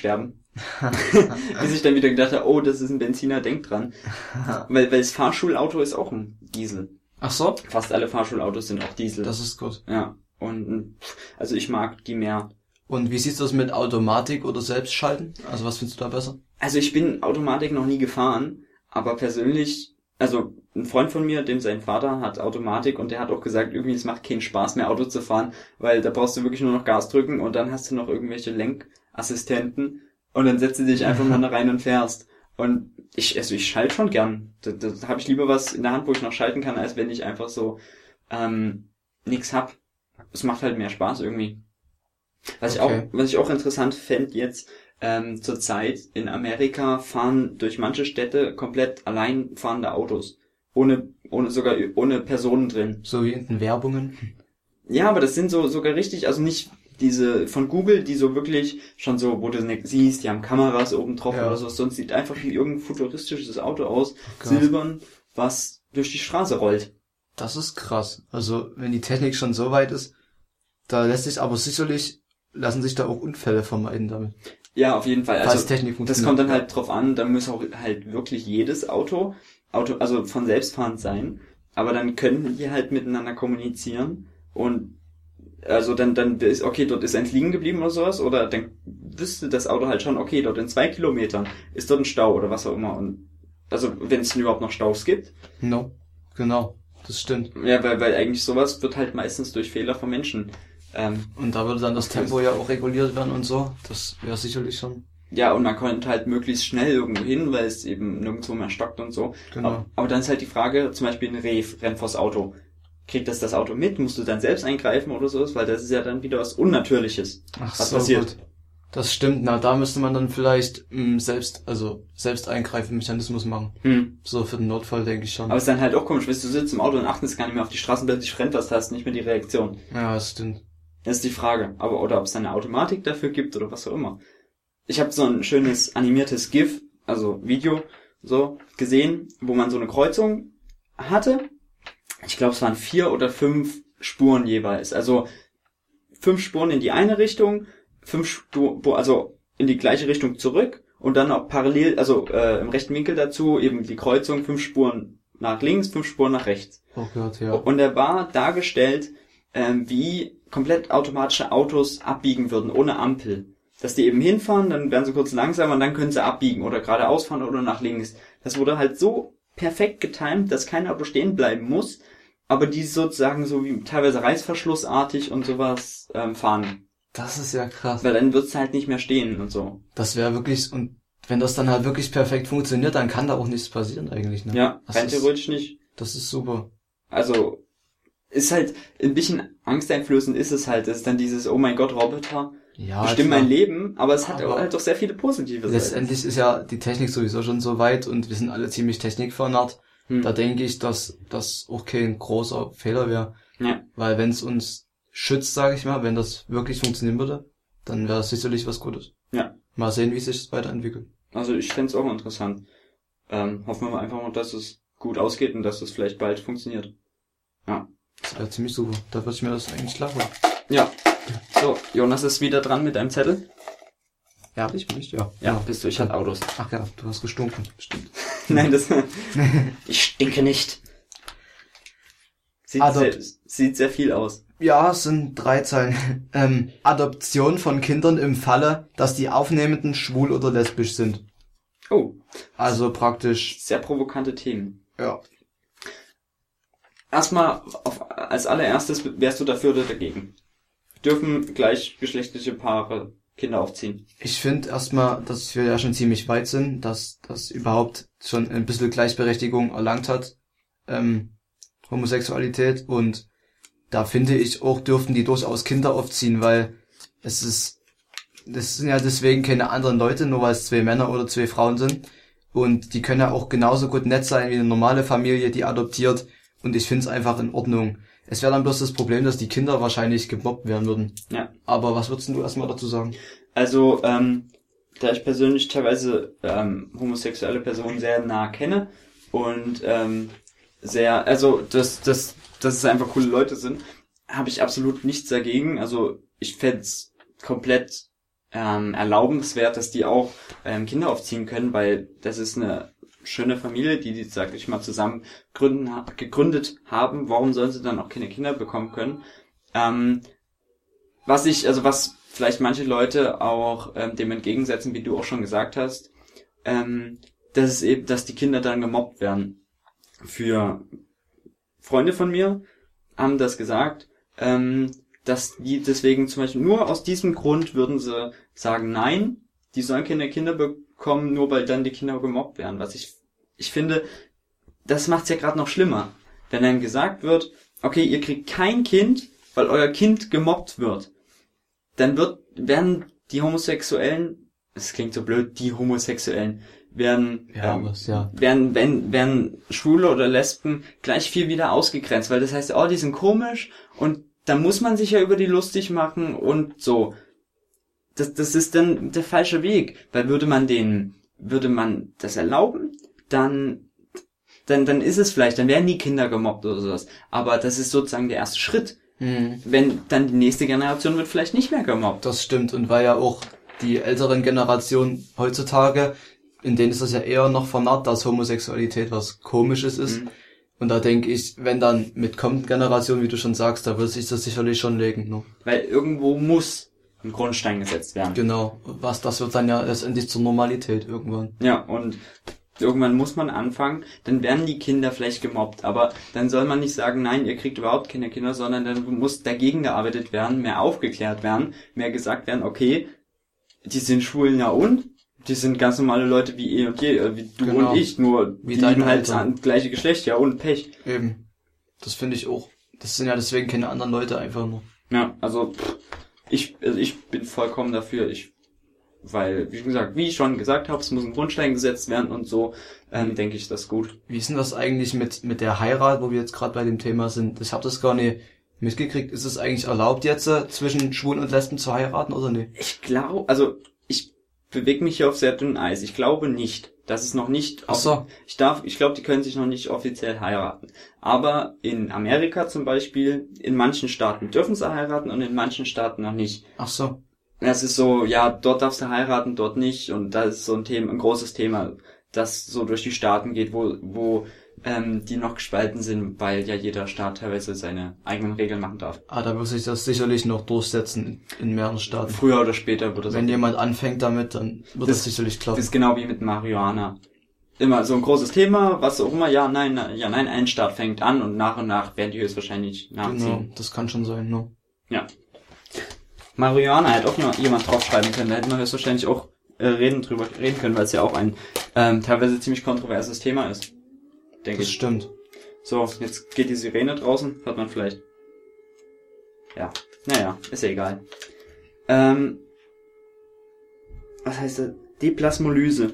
Bis ich dann wieder gedacht habe, oh, das ist ein Benziner, denk dran. weil, weil das Fahrschulauto ist auch ein Diesel. Ach so? Fast alle Fahrschulautos sind auch Diesel. Das ist gut. Ja. Und also ich mag die mehr. Und wie siehst du das mit Automatik oder Selbstschalten? Also was findest du da besser? Also ich bin Automatik noch nie gefahren, aber persönlich, also ein Freund von mir, dem sein Vater hat Automatik und der hat auch gesagt, irgendwie es macht keinen Spaß mehr Auto zu fahren, weil da brauchst du wirklich nur noch Gas drücken und dann hast du noch irgendwelche Lenkassistenten und dann setzt du dich einfach mal da rein und fährst. Und ich, also ich schalte schon gern. Da, da, da habe ich lieber was in der Hand, wo ich noch schalten kann, als wenn ich einfach so ähm, nix hab. Es macht halt mehr Spaß irgendwie. Was okay. ich auch, was ich auch interessant fände jetzt, ähm, zurzeit in Amerika fahren durch manche Städte komplett allein fahrende Autos. Ohne, ohne, sogar ohne Personen drin. So wie in den Werbungen. Ja, aber das sind so, sogar richtig, also nicht diese von Google, die so wirklich schon so, wo du nicht siehst, die haben Kameras oben drauf ja. oder so, sonst sieht einfach wie irgendein futuristisches Auto aus, oh silbern, was durch die Straße rollt. Das ist krass. Also, wenn die Technik schon so weit ist, da lässt sich aber sicherlich, lassen sich da auch Unfälle vermeiden damit. Ja, auf jeden Fall. Also, Falls Technik funktioniert. Das kommt dann halt drauf an, da muss auch halt wirklich jedes Auto, Auto, also von selbstfahrend sein, aber dann können die halt miteinander kommunizieren und also dann, dann ist, okay, dort ist eins liegen geblieben oder sowas, oder dann wüsste das Auto halt schon, okay, dort in zwei Kilometern ist dort ein Stau oder was auch immer und also wenn es denn überhaupt noch Staus gibt. No, genau, das stimmt. Ja, weil, weil eigentlich sowas wird halt meistens durch Fehler von Menschen. Ähm, und da würde dann das Tempo ja auch reguliert werden und so, das wäre sicherlich schon. Ja, und man kommt halt möglichst schnell irgendwo hin, weil es eben nirgendwo mehr stockt und so. Genau. Aber, aber dann ist halt die Frage, zum Beispiel ein Reh rennt vors Auto. Kriegt das das Auto mit? Musst du dann selbst eingreifen oder sowas? Weil das ist ja dann wieder was Unnatürliches. Ach was so, passiert. Gut. Das stimmt. Na, da müsste man dann vielleicht mh, selbst, also selbst eingreifen Mechanismus machen. Hm. So für den Notfall denke ich schon. Aber es ist dann halt auch komisch, wenn du sitzt im Auto und achtest gar nicht mehr auf die Straßen, plötzlich rennt was, hast nicht mehr die Reaktion. Ja, das stimmt. Das ist die Frage. Aber oder ob es eine Automatik dafür gibt oder was auch immer. Ich habe so ein schönes animiertes GIF, also Video, so gesehen, wo man so eine Kreuzung hatte. Ich glaube, es waren vier oder fünf Spuren jeweils. Also fünf Spuren in die eine Richtung, fünf Spuren, also in die gleiche Richtung zurück und dann auch parallel, also äh, im rechten Winkel dazu eben die Kreuzung, fünf Spuren nach links, fünf Spuren nach rechts. Oh Gott, ja. Und er war dargestellt, ähm, wie komplett automatische Autos abbiegen würden, ohne Ampel. Dass die eben hinfahren, dann werden sie kurz langsamer und dann können sie abbiegen oder geradeaus fahren oder nach links. Das wurde halt so perfekt getimt, dass kein Auto stehen bleiben muss, aber die sozusagen so wie teilweise reißverschlussartig und sowas ähm, fahren. Das ist ja krass. Weil dann wird's halt nicht mehr stehen und so. Das wäre wirklich, und wenn das dann halt wirklich perfekt funktioniert, dann kann da auch nichts passieren eigentlich, ne? Ja, das rein ist, theoretisch nicht. Das ist super. Also, ist halt ein bisschen angsteinflößend ist es halt, das ist dann dieses, oh mein Gott, Roboter ja, bestimmen klar. mein Leben, aber es hat aber auch halt doch sehr viele positive Seiten. Letztendlich ist ja die Technik sowieso schon so weit und wir sind alle ziemlich technikvernarrt. Hm. Da denke ich, dass das auch kein großer Fehler wäre. Ja. Weil wenn es uns schützt, sage ich mal, wenn das wirklich funktionieren würde, dann wäre das sicherlich was Gutes. Ja. Mal sehen, wie sich das weiterentwickelt. Also ich fänd's auch interessant. Ähm, hoffen wir mal einfach mal, dass es gut ausgeht und dass es vielleicht bald funktioniert. Ja. Das wäre ziemlich super. Da würde ich mir das eigentlich klar holen. Ja. So, Jonas ist wieder dran mit einem Zettel. Ja, ich bin nicht, ja. Ja, bist du, ich hatte Autos. Ach ja, du hast gestunken, stimmt. Nein, das, ich stinke nicht. Sieht, also, sehr, sieht sehr viel aus. Ja, es sind drei Zeilen. Ähm, Adoption von Kindern im Falle, dass die Aufnehmenden schwul oder lesbisch sind. Oh. Also praktisch. Sehr provokante Themen. Ja. Erstmal, auf, als allererstes, wärst du dafür oder dagegen? Dürfen gleichgeschlechtliche Paare Kinder aufziehen? Ich finde erstmal, dass wir ja schon ziemlich weit sind, dass das überhaupt schon ein bisschen Gleichberechtigung erlangt hat, ähm, Homosexualität, und da finde ich auch, dürfen die durchaus Kinder aufziehen, weil es ist, das sind ja deswegen keine anderen Leute, nur weil es zwei Männer oder zwei Frauen sind, und die können ja auch genauso gut nett sein wie eine normale Familie, die adoptiert, und ich finde es einfach in Ordnung. Es wäre dann bloß das Problem, dass die Kinder wahrscheinlich gemobbt werden würden. Ja. Aber was würdest du erstmal dazu sagen? Also, ähm, da ich persönlich teilweise ähm, homosexuelle Personen sehr nah kenne und ähm, sehr, also dass das, dass es einfach coole Leute sind, habe ich absolut nichts dagegen. Also ich fänd's komplett ähm, erlaubenswert, dass die auch ähm, Kinder aufziehen können, weil das ist eine schöne Familie, die die, sag ich mal, zusammen gründen, gegründet haben. Warum sollen sie dann auch keine Kinder bekommen können? Ähm, was ich, also was vielleicht manche Leute auch ähm, dem entgegensetzen, wie du auch schon gesagt hast, ähm, das ist eben, dass die Kinder dann gemobbt werden. Für Freunde von mir haben das gesagt, ähm, dass die deswegen zum Beispiel nur aus diesem Grund würden sie sagen, nein, die sollen keine Kinder bekommen, nur weil dann die Kinder gemobbt werden. Was ich, ich finde, das macht's ja gerade noch schlimmer. Wenn dann gesagt wird, okay, ihr kriegt kein Kind, weil euer Kind gemobbt wird, dann wird, werden die Homosexuellen, es klingt so blöd, die Homosexuellen, werden, ja, ähm, was, ja. werden, wenn, werden Schwule oder Lesben gleich viel wieder ausgegrenzt, weil das heißt, oh, die sind komisch und da muss man sich ja über die lustig machen und so. Das, das ist dann der falsche Weg, weil würde man den, würde man das erlauben, dann, dann, dann ist es vielleicht, dann werden die Kinder gemobbt oder sowas. Aber das ist sozusagen der erste Schritt. Mhm. Wenn dann die nächste Generation wird vielleicht nicht mehr gemobbt. Das stimmt, und weil ja auch die älteren Generationen heutzutage, in denen ist das ja eher noch vernarrt, dass Homosexualität was Komisches ist. Mhm. Und da denke ich, wenn dann mit kommenden Generationen, wie du schon sagst, da wird sich das sicherlich schon legen. Ne? Weil irgendwo muss ein Grundstein gesetzt werden. Genau, was das wird dann ja letztendlich zur Normalität irgendwann. Ja, und irgendwann muss man anfangen, dann werden die Kinder vielleicht gemobbt, aber dann soll man nicht sagen, nein, ihr kriegt überhaupt keine Kinder, sondern dann muss dagegen gearbeitet werden, mehr aufgeklärt werden, mehr gesagt werden, okay, die sind Schwulen, ja und? Die sind ganz normale Leute wie eh und je, äh, wie du genau. und ich, nur wie die lieben halt an gleiche Geschlecht, ja und Pech. Eben, das finde ich auch. Das sind ja deswegen keine anderen Leute einfach nur. Ja, also pff, ich also ich bin vollkommen dafür, ich weil, wie gesagt, wie ich schon gesagt habe, es muss ein Grundstein gesetzt werden und so, ähm, denke ich, das ist gut. Wie ist denn das eigentlich mit mit der Heirat, wo wir jetzt gerade bei dem Thema sind? Ich habe das gar nicht mitgekriegt. Ist es eigentlich erlaubt jetzt, äh, zwischen Schwulen und Lesben zu heiraten oder nicht? Ich glaube, also ich bewege mich hier auf sehr dünnem Eis. Ich glaube nicht. Das ist noch nicht. Ach so. Ich darf, ich glaube, die können sich noch nicht offiziell heiraten. Aber in Amerika zum Beispiel, in manchen Staaten dürfen sie heiraten und in manchen Staaten noch nicht. Ach so. Das ist so, ja, dort darfst du heiraten, dort nicht. Und das ist so ein Thema, ein großes Thema, das so durch die Staaten geht, wo, wo ähm, die noch gespalten sind, weil ja jeder Staat teilweise seine eigenen Regeln machen darf. Ah, da wird sich das sicherlich noch durchsetzen in, in mehreren Staaten. Früher oder später wird das. Wenn jemand anfängt damit, dann wird das, das sicherlich klappen. Das ist genau wie mit Marihuana. Immer so ein großes Thema, was auch immer, ja, nein, ja, nein, ein Staat fängt an und nach und nach werden die höchstwahrscheinlich nachziehen. Genau, das kann schon sein, ne? Ja. Marihuana hätte auch noch jemand draufschreiben können, da hätte man höchstwahrscheinlich auch äh, reden drüber reden können, weil es ja auch ein ähm, teilweise ziemlich kontroverses Thema ist. Denke das ich. stimmt. So, jetzt geht die Sirene draußen, hört man vielleicht. Ja, naja, ist ja egal. Ähm, was heißt das? Deplasmolyse.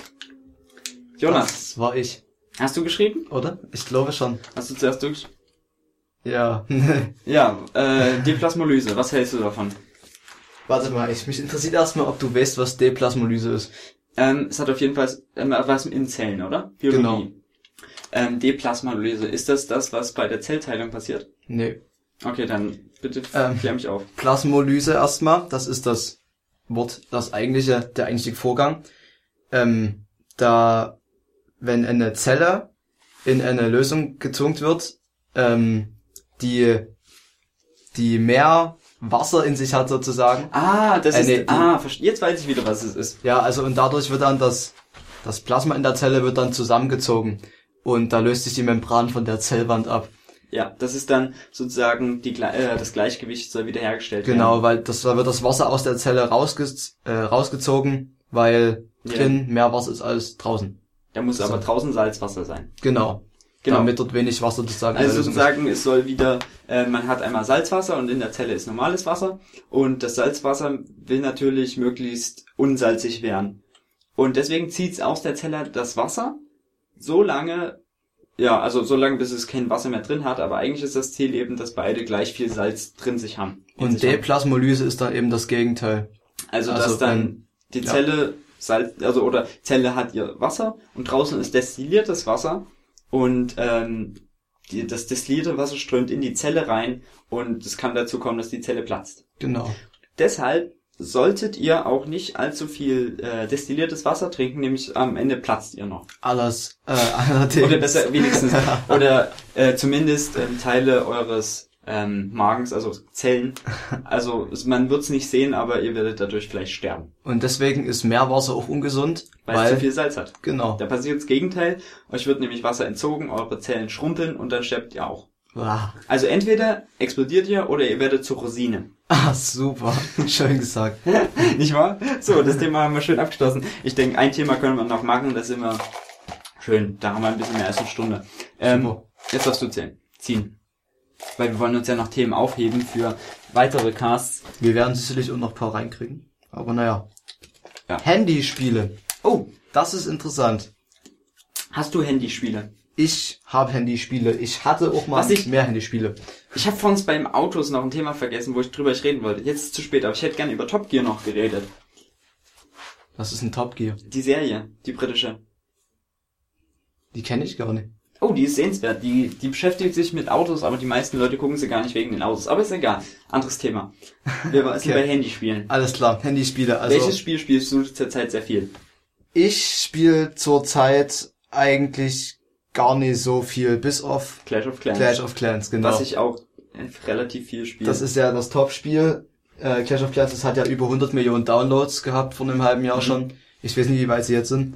Jonas. Das war ich. Hast du geschrieben? Oder? Ich glaube schon. Hast du zuerst durch? Ja. Ja, äh, Deplasmolyse, was hältst du davon? Warte mal, ich, mich interessiert erstmal, ob du weißt, was Deplasmolyse ist. Ähm, es hat auf jeden Fall ähm, was in Zellen, oder? Biologie. Genau. Ähm, Deplasmolyse, ist das das, was bei der Zellteilung passiert? Nee. Okay, dann bitte ähm, klär mich auf. Plasmolyse erstmal, das ist das Wort, das eigentliche, der eigentliche Vorgang. Ähm, da, wenn eine Zelle in eine Lösung getunkt wird, ähm, die, die mehr Wasser in sich hat sozusagen. Ah, das eine, ist, ah, jetzt weiß ich wieder, was es ist. Ja, also und dadurch wird dann das, das Plasma in der Zelle wird dann zusammengezogen und da löst sich die Membran von der Zellwand ab. Ja, das ist dann sozusagen die, äh, das Gleichgewicht soll wiederhergestellt werden. Genau, weil das, da wird das Wasser aus der Zelle rausge, äh, rausgezogen, weil ja. drin mehr Wasser ist als draußen. Da muss so. aber draußen Salzwasser sein. Genau. Genau. Damit dort wenig Wasser sozusagen. Also sozusagen, es soll wieder, äh, man hat einmal Salzwasser und in der Zelle ist normales Wasser und das Salzwasser will natürlich möglichst unsalzig werden. Und deswegen zieht es aus der Zelle das Wasser so lange, ja, also so lange, bis es kein Wasser mehr drin hat, aber eigentlich ist das Ziel eben, dass beide gleich viel Salz drin sich haben. Und Deplasmolyse ist dann eben das Gegenteil. Also, also dass dann wenn, die Zelle ja. Salz, also oder Zelle hat ihr Wasser und draußen ist destilliertes Wasser. Und ähm, die, das destillierte Wasser strömt in die Zelle rein und es kann dazu kommen, dass die Zelle platzt. Genau. Deshalb solltet ihr auch nicht allzu viel äh, destilliertes Wasser trinken, nämlich am Ende platzt ihr noch. Alles, äh, allerdings. Oder besser wenigstens, oder äh, zumindest ähm, Teile eures ähm, Magens, also Zellen. Also man wird's nicht sehen, aber ihr werdet dadurch vielleicht sterben. Und deswegen ist Meerwasser auch ungesund, weil, weil es zu viel Salz hat. Genau. Da passiert das Gegenteil. Euch wird nämlich Wasser entzogen, eure Zellen schrumpeln und dann sterbt ihr auch. Ah. Also entweder explodiert ihr oder ihr werdet zur Rosine. Ah, super. Schön gesagt. Nicht wahr? So, das Thema haben wir schön abgeschlossen. Ich denke, ein Thema können wir noch machen, das ist immer schön. Da haben wir ein bisschen mehr als eine Stunde. Ähm, jetzt darfst du zählen. Ziehen. Weil wir wollen uns ja noch Themen aufheben für weitere Casts. Wir werden sicherlich auch noch ein paar reinkriegen. Aber naja. Ja. Handyspiele. Oh, das ist interessant. Hast du Handyspiele? Ich habe Handyspiele. Ich hatte auch mal Was ich, mehr Handyspiele. Ich habe vor uns beim Autos noch ein Thema vergessen, wo ich drüber reden wollte. Jetzt ist es zu spät, aber ich hätte gerne über Top Gear noch geredet. Was ist ein Top Gear? Die Serie, die britische. Die kenne ich gar nicht. Oh, die ist sehenswert. Die, die beschäftigt sich mit Autos, aber die meisten Leute gucken sie gar nicht wegen den Autos. Aber ist egal. Anderes Thema. Wir sind okay. Bei Handyspielen. Alles klar, Handyspiele. Also welches Spiel spielst du zurzeit sehr viel? Ich spiele zurzeit eigentlich gar nicht so viel, bis auf Clash of Clans. Clash of Clans, genau. Was ich auch relativ viel spiele. Das ist ja das Top-Spiel. Äh, Clash of Clans, das hat ja über hundert Millionen Downloads gehabt vor einem halben Jahr mhm. schon. Ich weiß nicht, wie weit sie jetzt sind.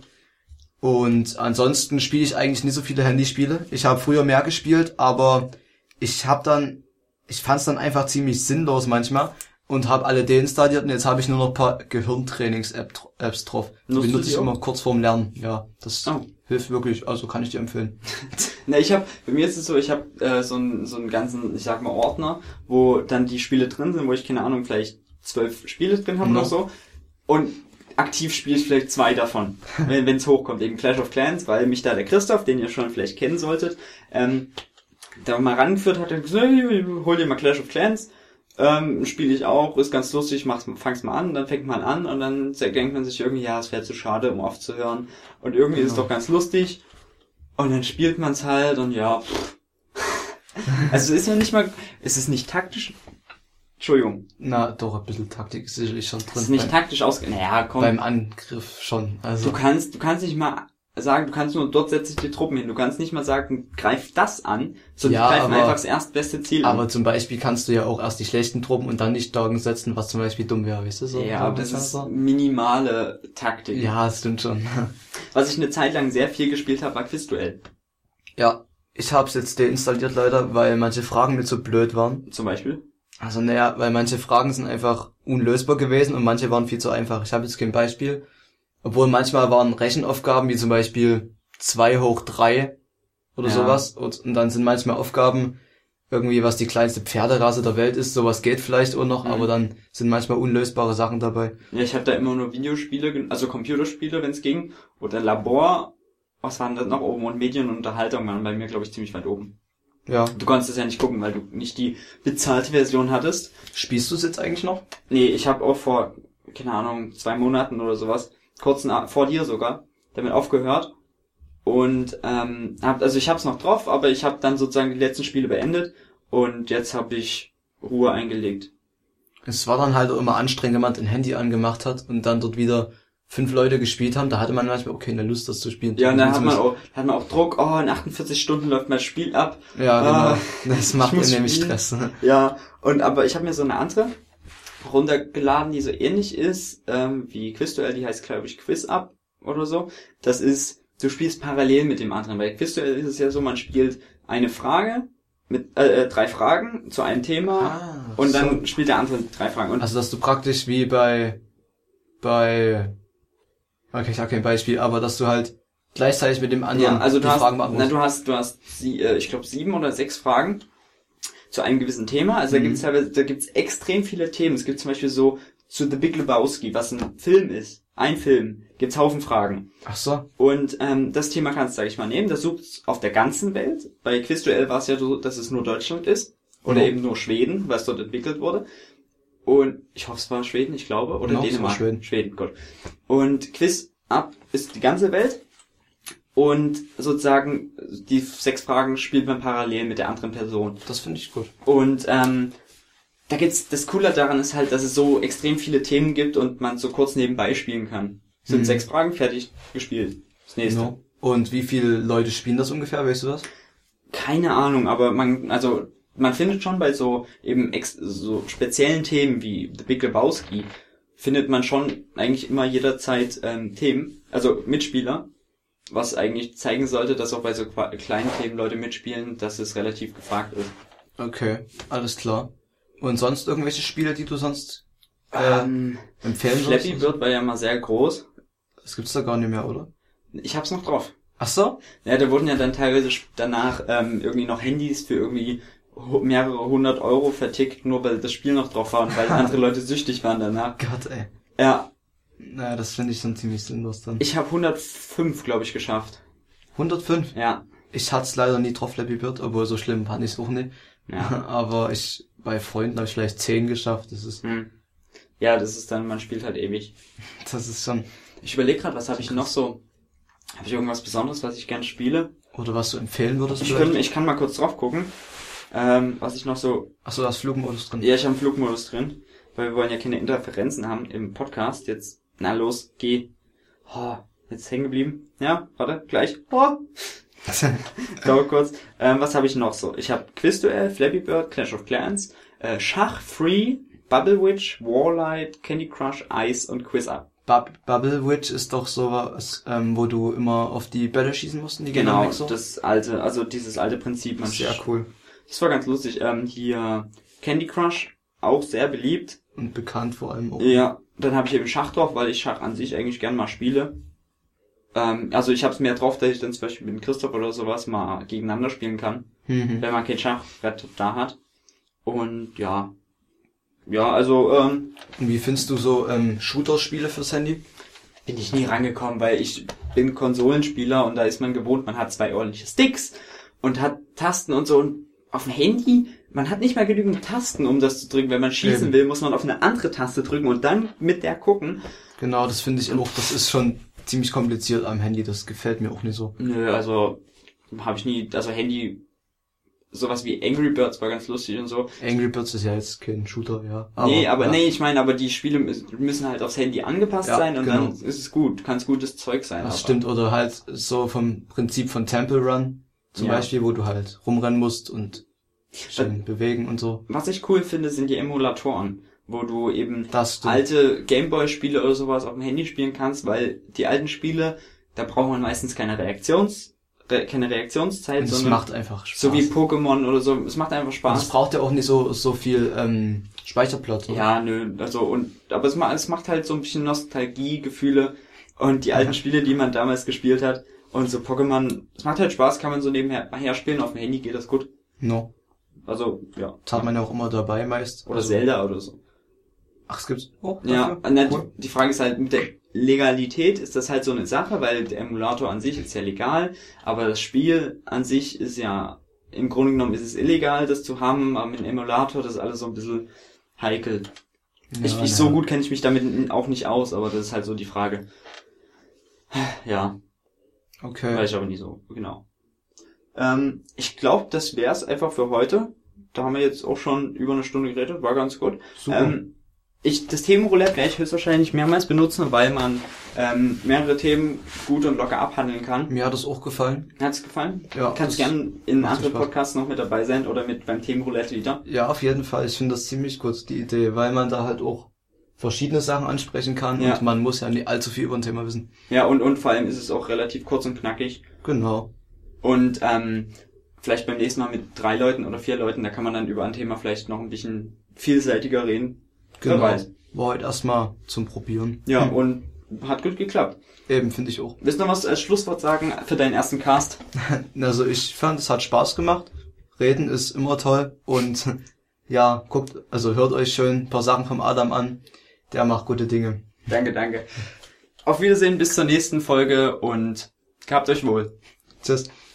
Und ansonsten spiele ich eigentlich nicht so viele Handyspiele. Ich habe früher mehr gespielt, aber ich habe dann, ich fand es dann einfach ziemlich sinnlos manchmal und habe alle deinstalliert und jetzt habe ich nur noch ein paar Gehirntrainings-Apps drauf. Die Nutzt benutze ich immer kurz vorm Lernen. Ja, das oh. hilft wirklich, also kann ich dir empfehlen. Na, ich habe, bei mir ist es so, ich habe äh, so einen so einen ganzen, ich sag mal Ordner, wo dann die Spiele drin sind, wo ich keine Ahnung, vielleicht zwölf Spiele drin habe mhm. oder so. Und aktiv spiele ich vielleicht zwei davon, wenn es hochkommt. Eben Clash of Clans, weil mich da der Christoph, den ihr schon vielleicht kennen solltet, ähm, da mal rangeführt hat, und gesagt, hey, hol dir mal Clash of Clans. Ähm, spiele ich auch, ist ganz lustig, mach's, fang's mal an, dann fängt man an und dann denkt man sich irgendwie, ja, es wäre zu schade, um aufzuhören. Und irgendwie genau. ist es doch ganz lustig. Und dann spielt man's halt und ja. Pff. Also ist ja nicht mal, ist es nicht taktisch? Entschuldigung. Na, doch, ein bisschen Taktik ist sicherlich schon drin. Das ist nicht beim, taktisch ausge... Naja, komm. Beim Angriff schon, also. Du kannst, du kannst nicht mal sagen, du kannst nur, dort setze ich die Truppen hin. Du kannst nicht mal sagen, greif das an, sondern ja, die greifen aber, einfach das erstbeste Ziel an. Aber an. zum Beispiel kannst du ja auch erst die schlechten Truppen und dann nicht Doggen setzen, was zum Beispiel dumm wäre, weißt du? So, ja, so aber das ist minimale Taktik. Ja, das stimmt schon. Was ich eine Zeit lang sehr viel gespielt habe, war Quizduell. Ja, ich hab's jetzt deinstalliert leider, weil manche Fragen mir zu blöd waren. Zum Beispiel? Also naja, weil manche Fragen sind einfach unlösbar gewesen und manche waren viel zu einfach. Ich habe jetzt kein Beispiel. Obwohl manchmal waren Rechenaufgaben wie zum Beispiel zwei hoch drei oder ja. sowas. Und, und dann sind manchmal Aufgaben irgendwie, was die kleinste Pferderasse der Welt ist. Sowas geht vielleicht auch noch, mhm. aber dann sind manchmal unlösbare Sachen dabei. Ja, ich habe da immer nur Videospiele, also Computerspiele, wenn es ging. Oder Labor, was waren das noch oben? Und Medien und Unterhaltung waren bei mir, glaube ich, ziemlich weit oben. Ja. Du konntest es ja nicht gucken, weil du nicht die bezahlte Version hattest. Spielst du es jetzt eigentlich noch? Nee, ich habe auch vor, keine Ahnung, zwei Monaten oder sowas, kurz nach, vor dir sogar, damit aufgehört. Und ähm, hab, also ich hab's noch drauf, aber ich habe dann sozusagen die letzten Spiele beendet und jetzt habe ich Ruhe eingelegt. Es war dann halt auch immer anstrengend, wenn man ein Handy angemacht hat und dann dort wieder fünf Leute gespielt haben, da hatte man manchmal auch keine Lust, das zu spielen. Ja, und dann hat man auch, hat man auch Druck, oh, in achtundvierzig Stunden läuft mein Spiel ab. Ja, genau. Ah, das macht mir nämlich Stress. Ja, und aber ich habe mir so eine andere runtergeladen, die so ähnlich ist, ähm, wie Quizduell, die heißt, glaube ich, QuizUp oder so. Das ist, du spielst parallel mit dem anderen. Bei Quizduell ist es ja so, man spielt eine Frage mit äh, drei Fragen zu einem Thema ah, und dann so. Spielt der andere drei Fragen. Und also, dass du praktisch wie bei bei okay, ich habe kein Beispiel, aber dass du halt gleichzeitig mit dem anderen ja, also die du hast, Fragen beantwortest. Na, du hast, du hast, sie, äh, ich glaube, sieben oder sechs Fragen zu einem gewissen Thema. Also mhm. da gibt's teilweise, da gibt's extrem viele Themen. Es gibt zum Beispiel so zu The Big Lebowski, was ein Film ist, ein Film, gibt's Haufen Fragen. Ach so. Und ähm, das Thema kannst du, sag ich mal, nehmen. Das sucht auf der ganzen Welt. Bei Quizduell war es ja so, dass es nur Deutschland ist oder mhm. eben nur Schweden, was dort entwickelt wurde. Und ich hoffe, es war Schweden, ich glaube, oder genau, Dänemark. Schweden. Schweden, gut. Und QuizUp ist die ganze Welt. Und sozusagen die sechs Fragen spielt man parallel mit der anderen Person. Das finde ich gut. Und ähm, da gibt's, das Coole daran ist halt, dass es so extrem viele Themen gibt und man so kurz nebenbei spielen kann. Sind Mhm. sechs Fragen, fertig, gespielt. Das nächste. No. Und wie viele Leute spielen das ungefähr, weißt du das? Keine Ahnung, aber man, also, man findet schon bei so eben ex, so speziellen Themen wie The Big Lebowski, findet man schon eigentlich immer jederzeit ähm, Themen, also Mitspieler, was eigentlich zeigen sollte, dass auch bei so qua- kleinen Themen Leute mitspielen, dass es relativ gefragt ist. Okay, alles klar. Und sonst irgendwelche Spiele, die du sonst äh, Ähm, empfehlen Flappy würdest? Bird war ja mal sehr groß. Das gibt's da gar nicht mehr, oder? Ich hab's noch drauf. Ach so? Ja, da wurden ja dann teilweise sp- danach ähm, irgendwie noch Handys für irgendwie hu- mehrere hundert Euro vertickt, nur weil das Spiel noch drauf war und weil andere Leute süchtig waren danach. Gott, ey. Ja, Naja, das finde ich schon ziemlich sinnlos dann. ich habe hundertfünf, glaube ich, geschafft. hundertfünf? Ja, Ich hat's leider nie drauf, Flappy Bird, obwohl so schlimm fand ich's auch nicht. ja. Aber ich, bei Freunden habe ich vielleicht zehn geschafft. Das ist, Hm. Ja, das ist dann, man spielt halt ewig. das ist schon, Ich überlege gerade, was habe ich noch so? Habe ich irgendwas Besonderes, was ich gern spiele? oder was du empfehlen würdest Ich vielleicht? kann, ich kann mal kurz drauf gucken, ähm, was ich noch so... Ach so, da ist Flugmodus drin. Ja, ich habe einen Flugmodus drin, weil wir wollen ja keine Interferenzen haben im Podcast. Jetzt, na los, geh. Oh, jetzt hängen geblieben. Ja, warte, gleich. Oh. Dauert kurz. Ähm, was habe ich noch so? Ich habe Quizduell, Flappy Bird, Clash of Clans, äh, Schach, Free, Bubble Witch, Warlight, Candy Crush, Ice und Quiz Up. Bub Bubble Witch ist doch sowas, ähm, wo du immer auf die Bälle schießen musst, und die gehen dann Genau, weg so. das alte, also dieses alte Prinzip. Man Sehr cool. Das war ganz lustig. Ähm, hier Candy Crush, auch sehr beliebt. Und bekannt vor allem auch. Ja, dann habe ich eben Schach drauf, weil ich Schach an sich eigentlich gern mal spiele. Ähm, also ich habe es mehr drauf, dass ich dann zum Beispiel mit Christoph oder sowas mal gegeneinander spielen kann, Mhm. wenn man kein Schachbrett da hat. Und ja, ja, also ähm, Und wie findest du so ähm, Shooter-Spiele fürs Handy? bin ich nie rangekommen, weil ich bin Konsolenspieler und da ist man gewohnt, man hat zwei ordentliche Sticks und hat Tasten und so. Und auf dem Handy, man hat nicht mal genügend Tasten, um das zu drücken. Wenn man schießen Eben. will, muss man auf eine andere Taste drücken und dann mit der gucken. Genau, das finde ich auch. Das ist schon ziemlich kompliziert am Handy. Das gefällt mir auch nicht so. Nö, also habe ich nie, also Handy, sowas wie Angry Birds war ganz lustig und so. Angry Birds ist ja jetzt kein Shooter, ja. nee, aber ja. nee, ich meine, aber die Spiele müssen müssen halt aufs Handy angepasst Ja, sein und genau. dann ist es gut, kann's gutes Zeug sein. Das aber. stimmt, oder halt so vom Prinzip von Temple Run zum Ja. Beispiel, wo du halt rumrennen musst und schön bewegen und so. Was ich cool finde, sind die Emulatoren, wo du eben Das stimmt. alte Gameboy-Spiele oder sowas auf dem Handy spielen kannst, weil die alten Spiele, da braucht man meistens keine Reaktions, re, keine Reaktionszeit, Und es sondern macht einfach Spaß. so wie Pokémon oder so, es macht einfach und es Spaß. braucht ja auch nicht so so viel ähm, Speicherplatz. Oder? Ja, nö, also und aber es macht, es macht halt so ein bisschen Nostalgie-Gefühle und die alten Spiele, die man damals gespielt hat und so Pokémon, es macht halt Spaß, kann man so nebenher her spielen, auf dem Handy geht das gut. No. Also, ja. Das hat man ja auch immer dabei meist. Oder Also- Zelda oder so. Ach, es gibt's. Oh, Ja, dafür? na, Cool. die Frage ist halt, mit der Legalität ist das halt so eine Sache, weil der Emulator an sich ist ja legal, aber das Spiel an sich ist ja, im Grunde genommen ist es illegal, das zu haben, aber mit dem Emulator, das ist alles so ein bisschen heikel. Ja, ich, ich na. so gut kenne ich mich damit auch nicht aus, aber das ist halt so die Frage. Ja, Okay. weiß ich aber nicht so, genau. Ähm, ich glaube, das wär's einfach für heute. Da haben wir jetzt auch schon über eine Stunde geredet, war ganz gut. Super. Ähm, ich, das Themenroulette werde ich höchstwahrscheinlich mehrmals benutzen, weil man ähm, mehrere Themen gut und locker abhandeln kann. Mir hat es auch gefallen. Hat's gefallen? Ja, Kannst das gern in macht anderen Spaß. Podcasts noch mit dabei sein oder mit beim Themenroulette wieder. Ja, auf jeden Fall. Ich finde das ziemlich gut, die Idee, weil man da halt auch verschiedene Sachen ansprechen kann Ja. und man muss ja nicht allzu viel über ein Thema wissen. Ja, und, und vor allem ist es auch relativ kurz und knackig. Genau. Und ähm, vielleicht beim nächsten Mal mit drei Leuten oder vier Leuten, da kann man dann über ein Thema vielleicht noch ein bisschen vielseitiger reden. Wer Genau. weiß. War heute erstmal zum Probieren. Ja, Hm. und hat gut geklappt. Eben, finde ich auch. Willst du noch was als Schlusswort sagen für deinen ersten Cast? Also ich fand, es hat Spaß gemacht. Reden ist immer toll und ja, guckt, also hört euch schön ein paar Sachen vom Adam an. Der macht gute Dinge. Danke, danke. Auf Wiedersehen, bis zur nächsten Folge und gehabt euch wohl. Tschüss.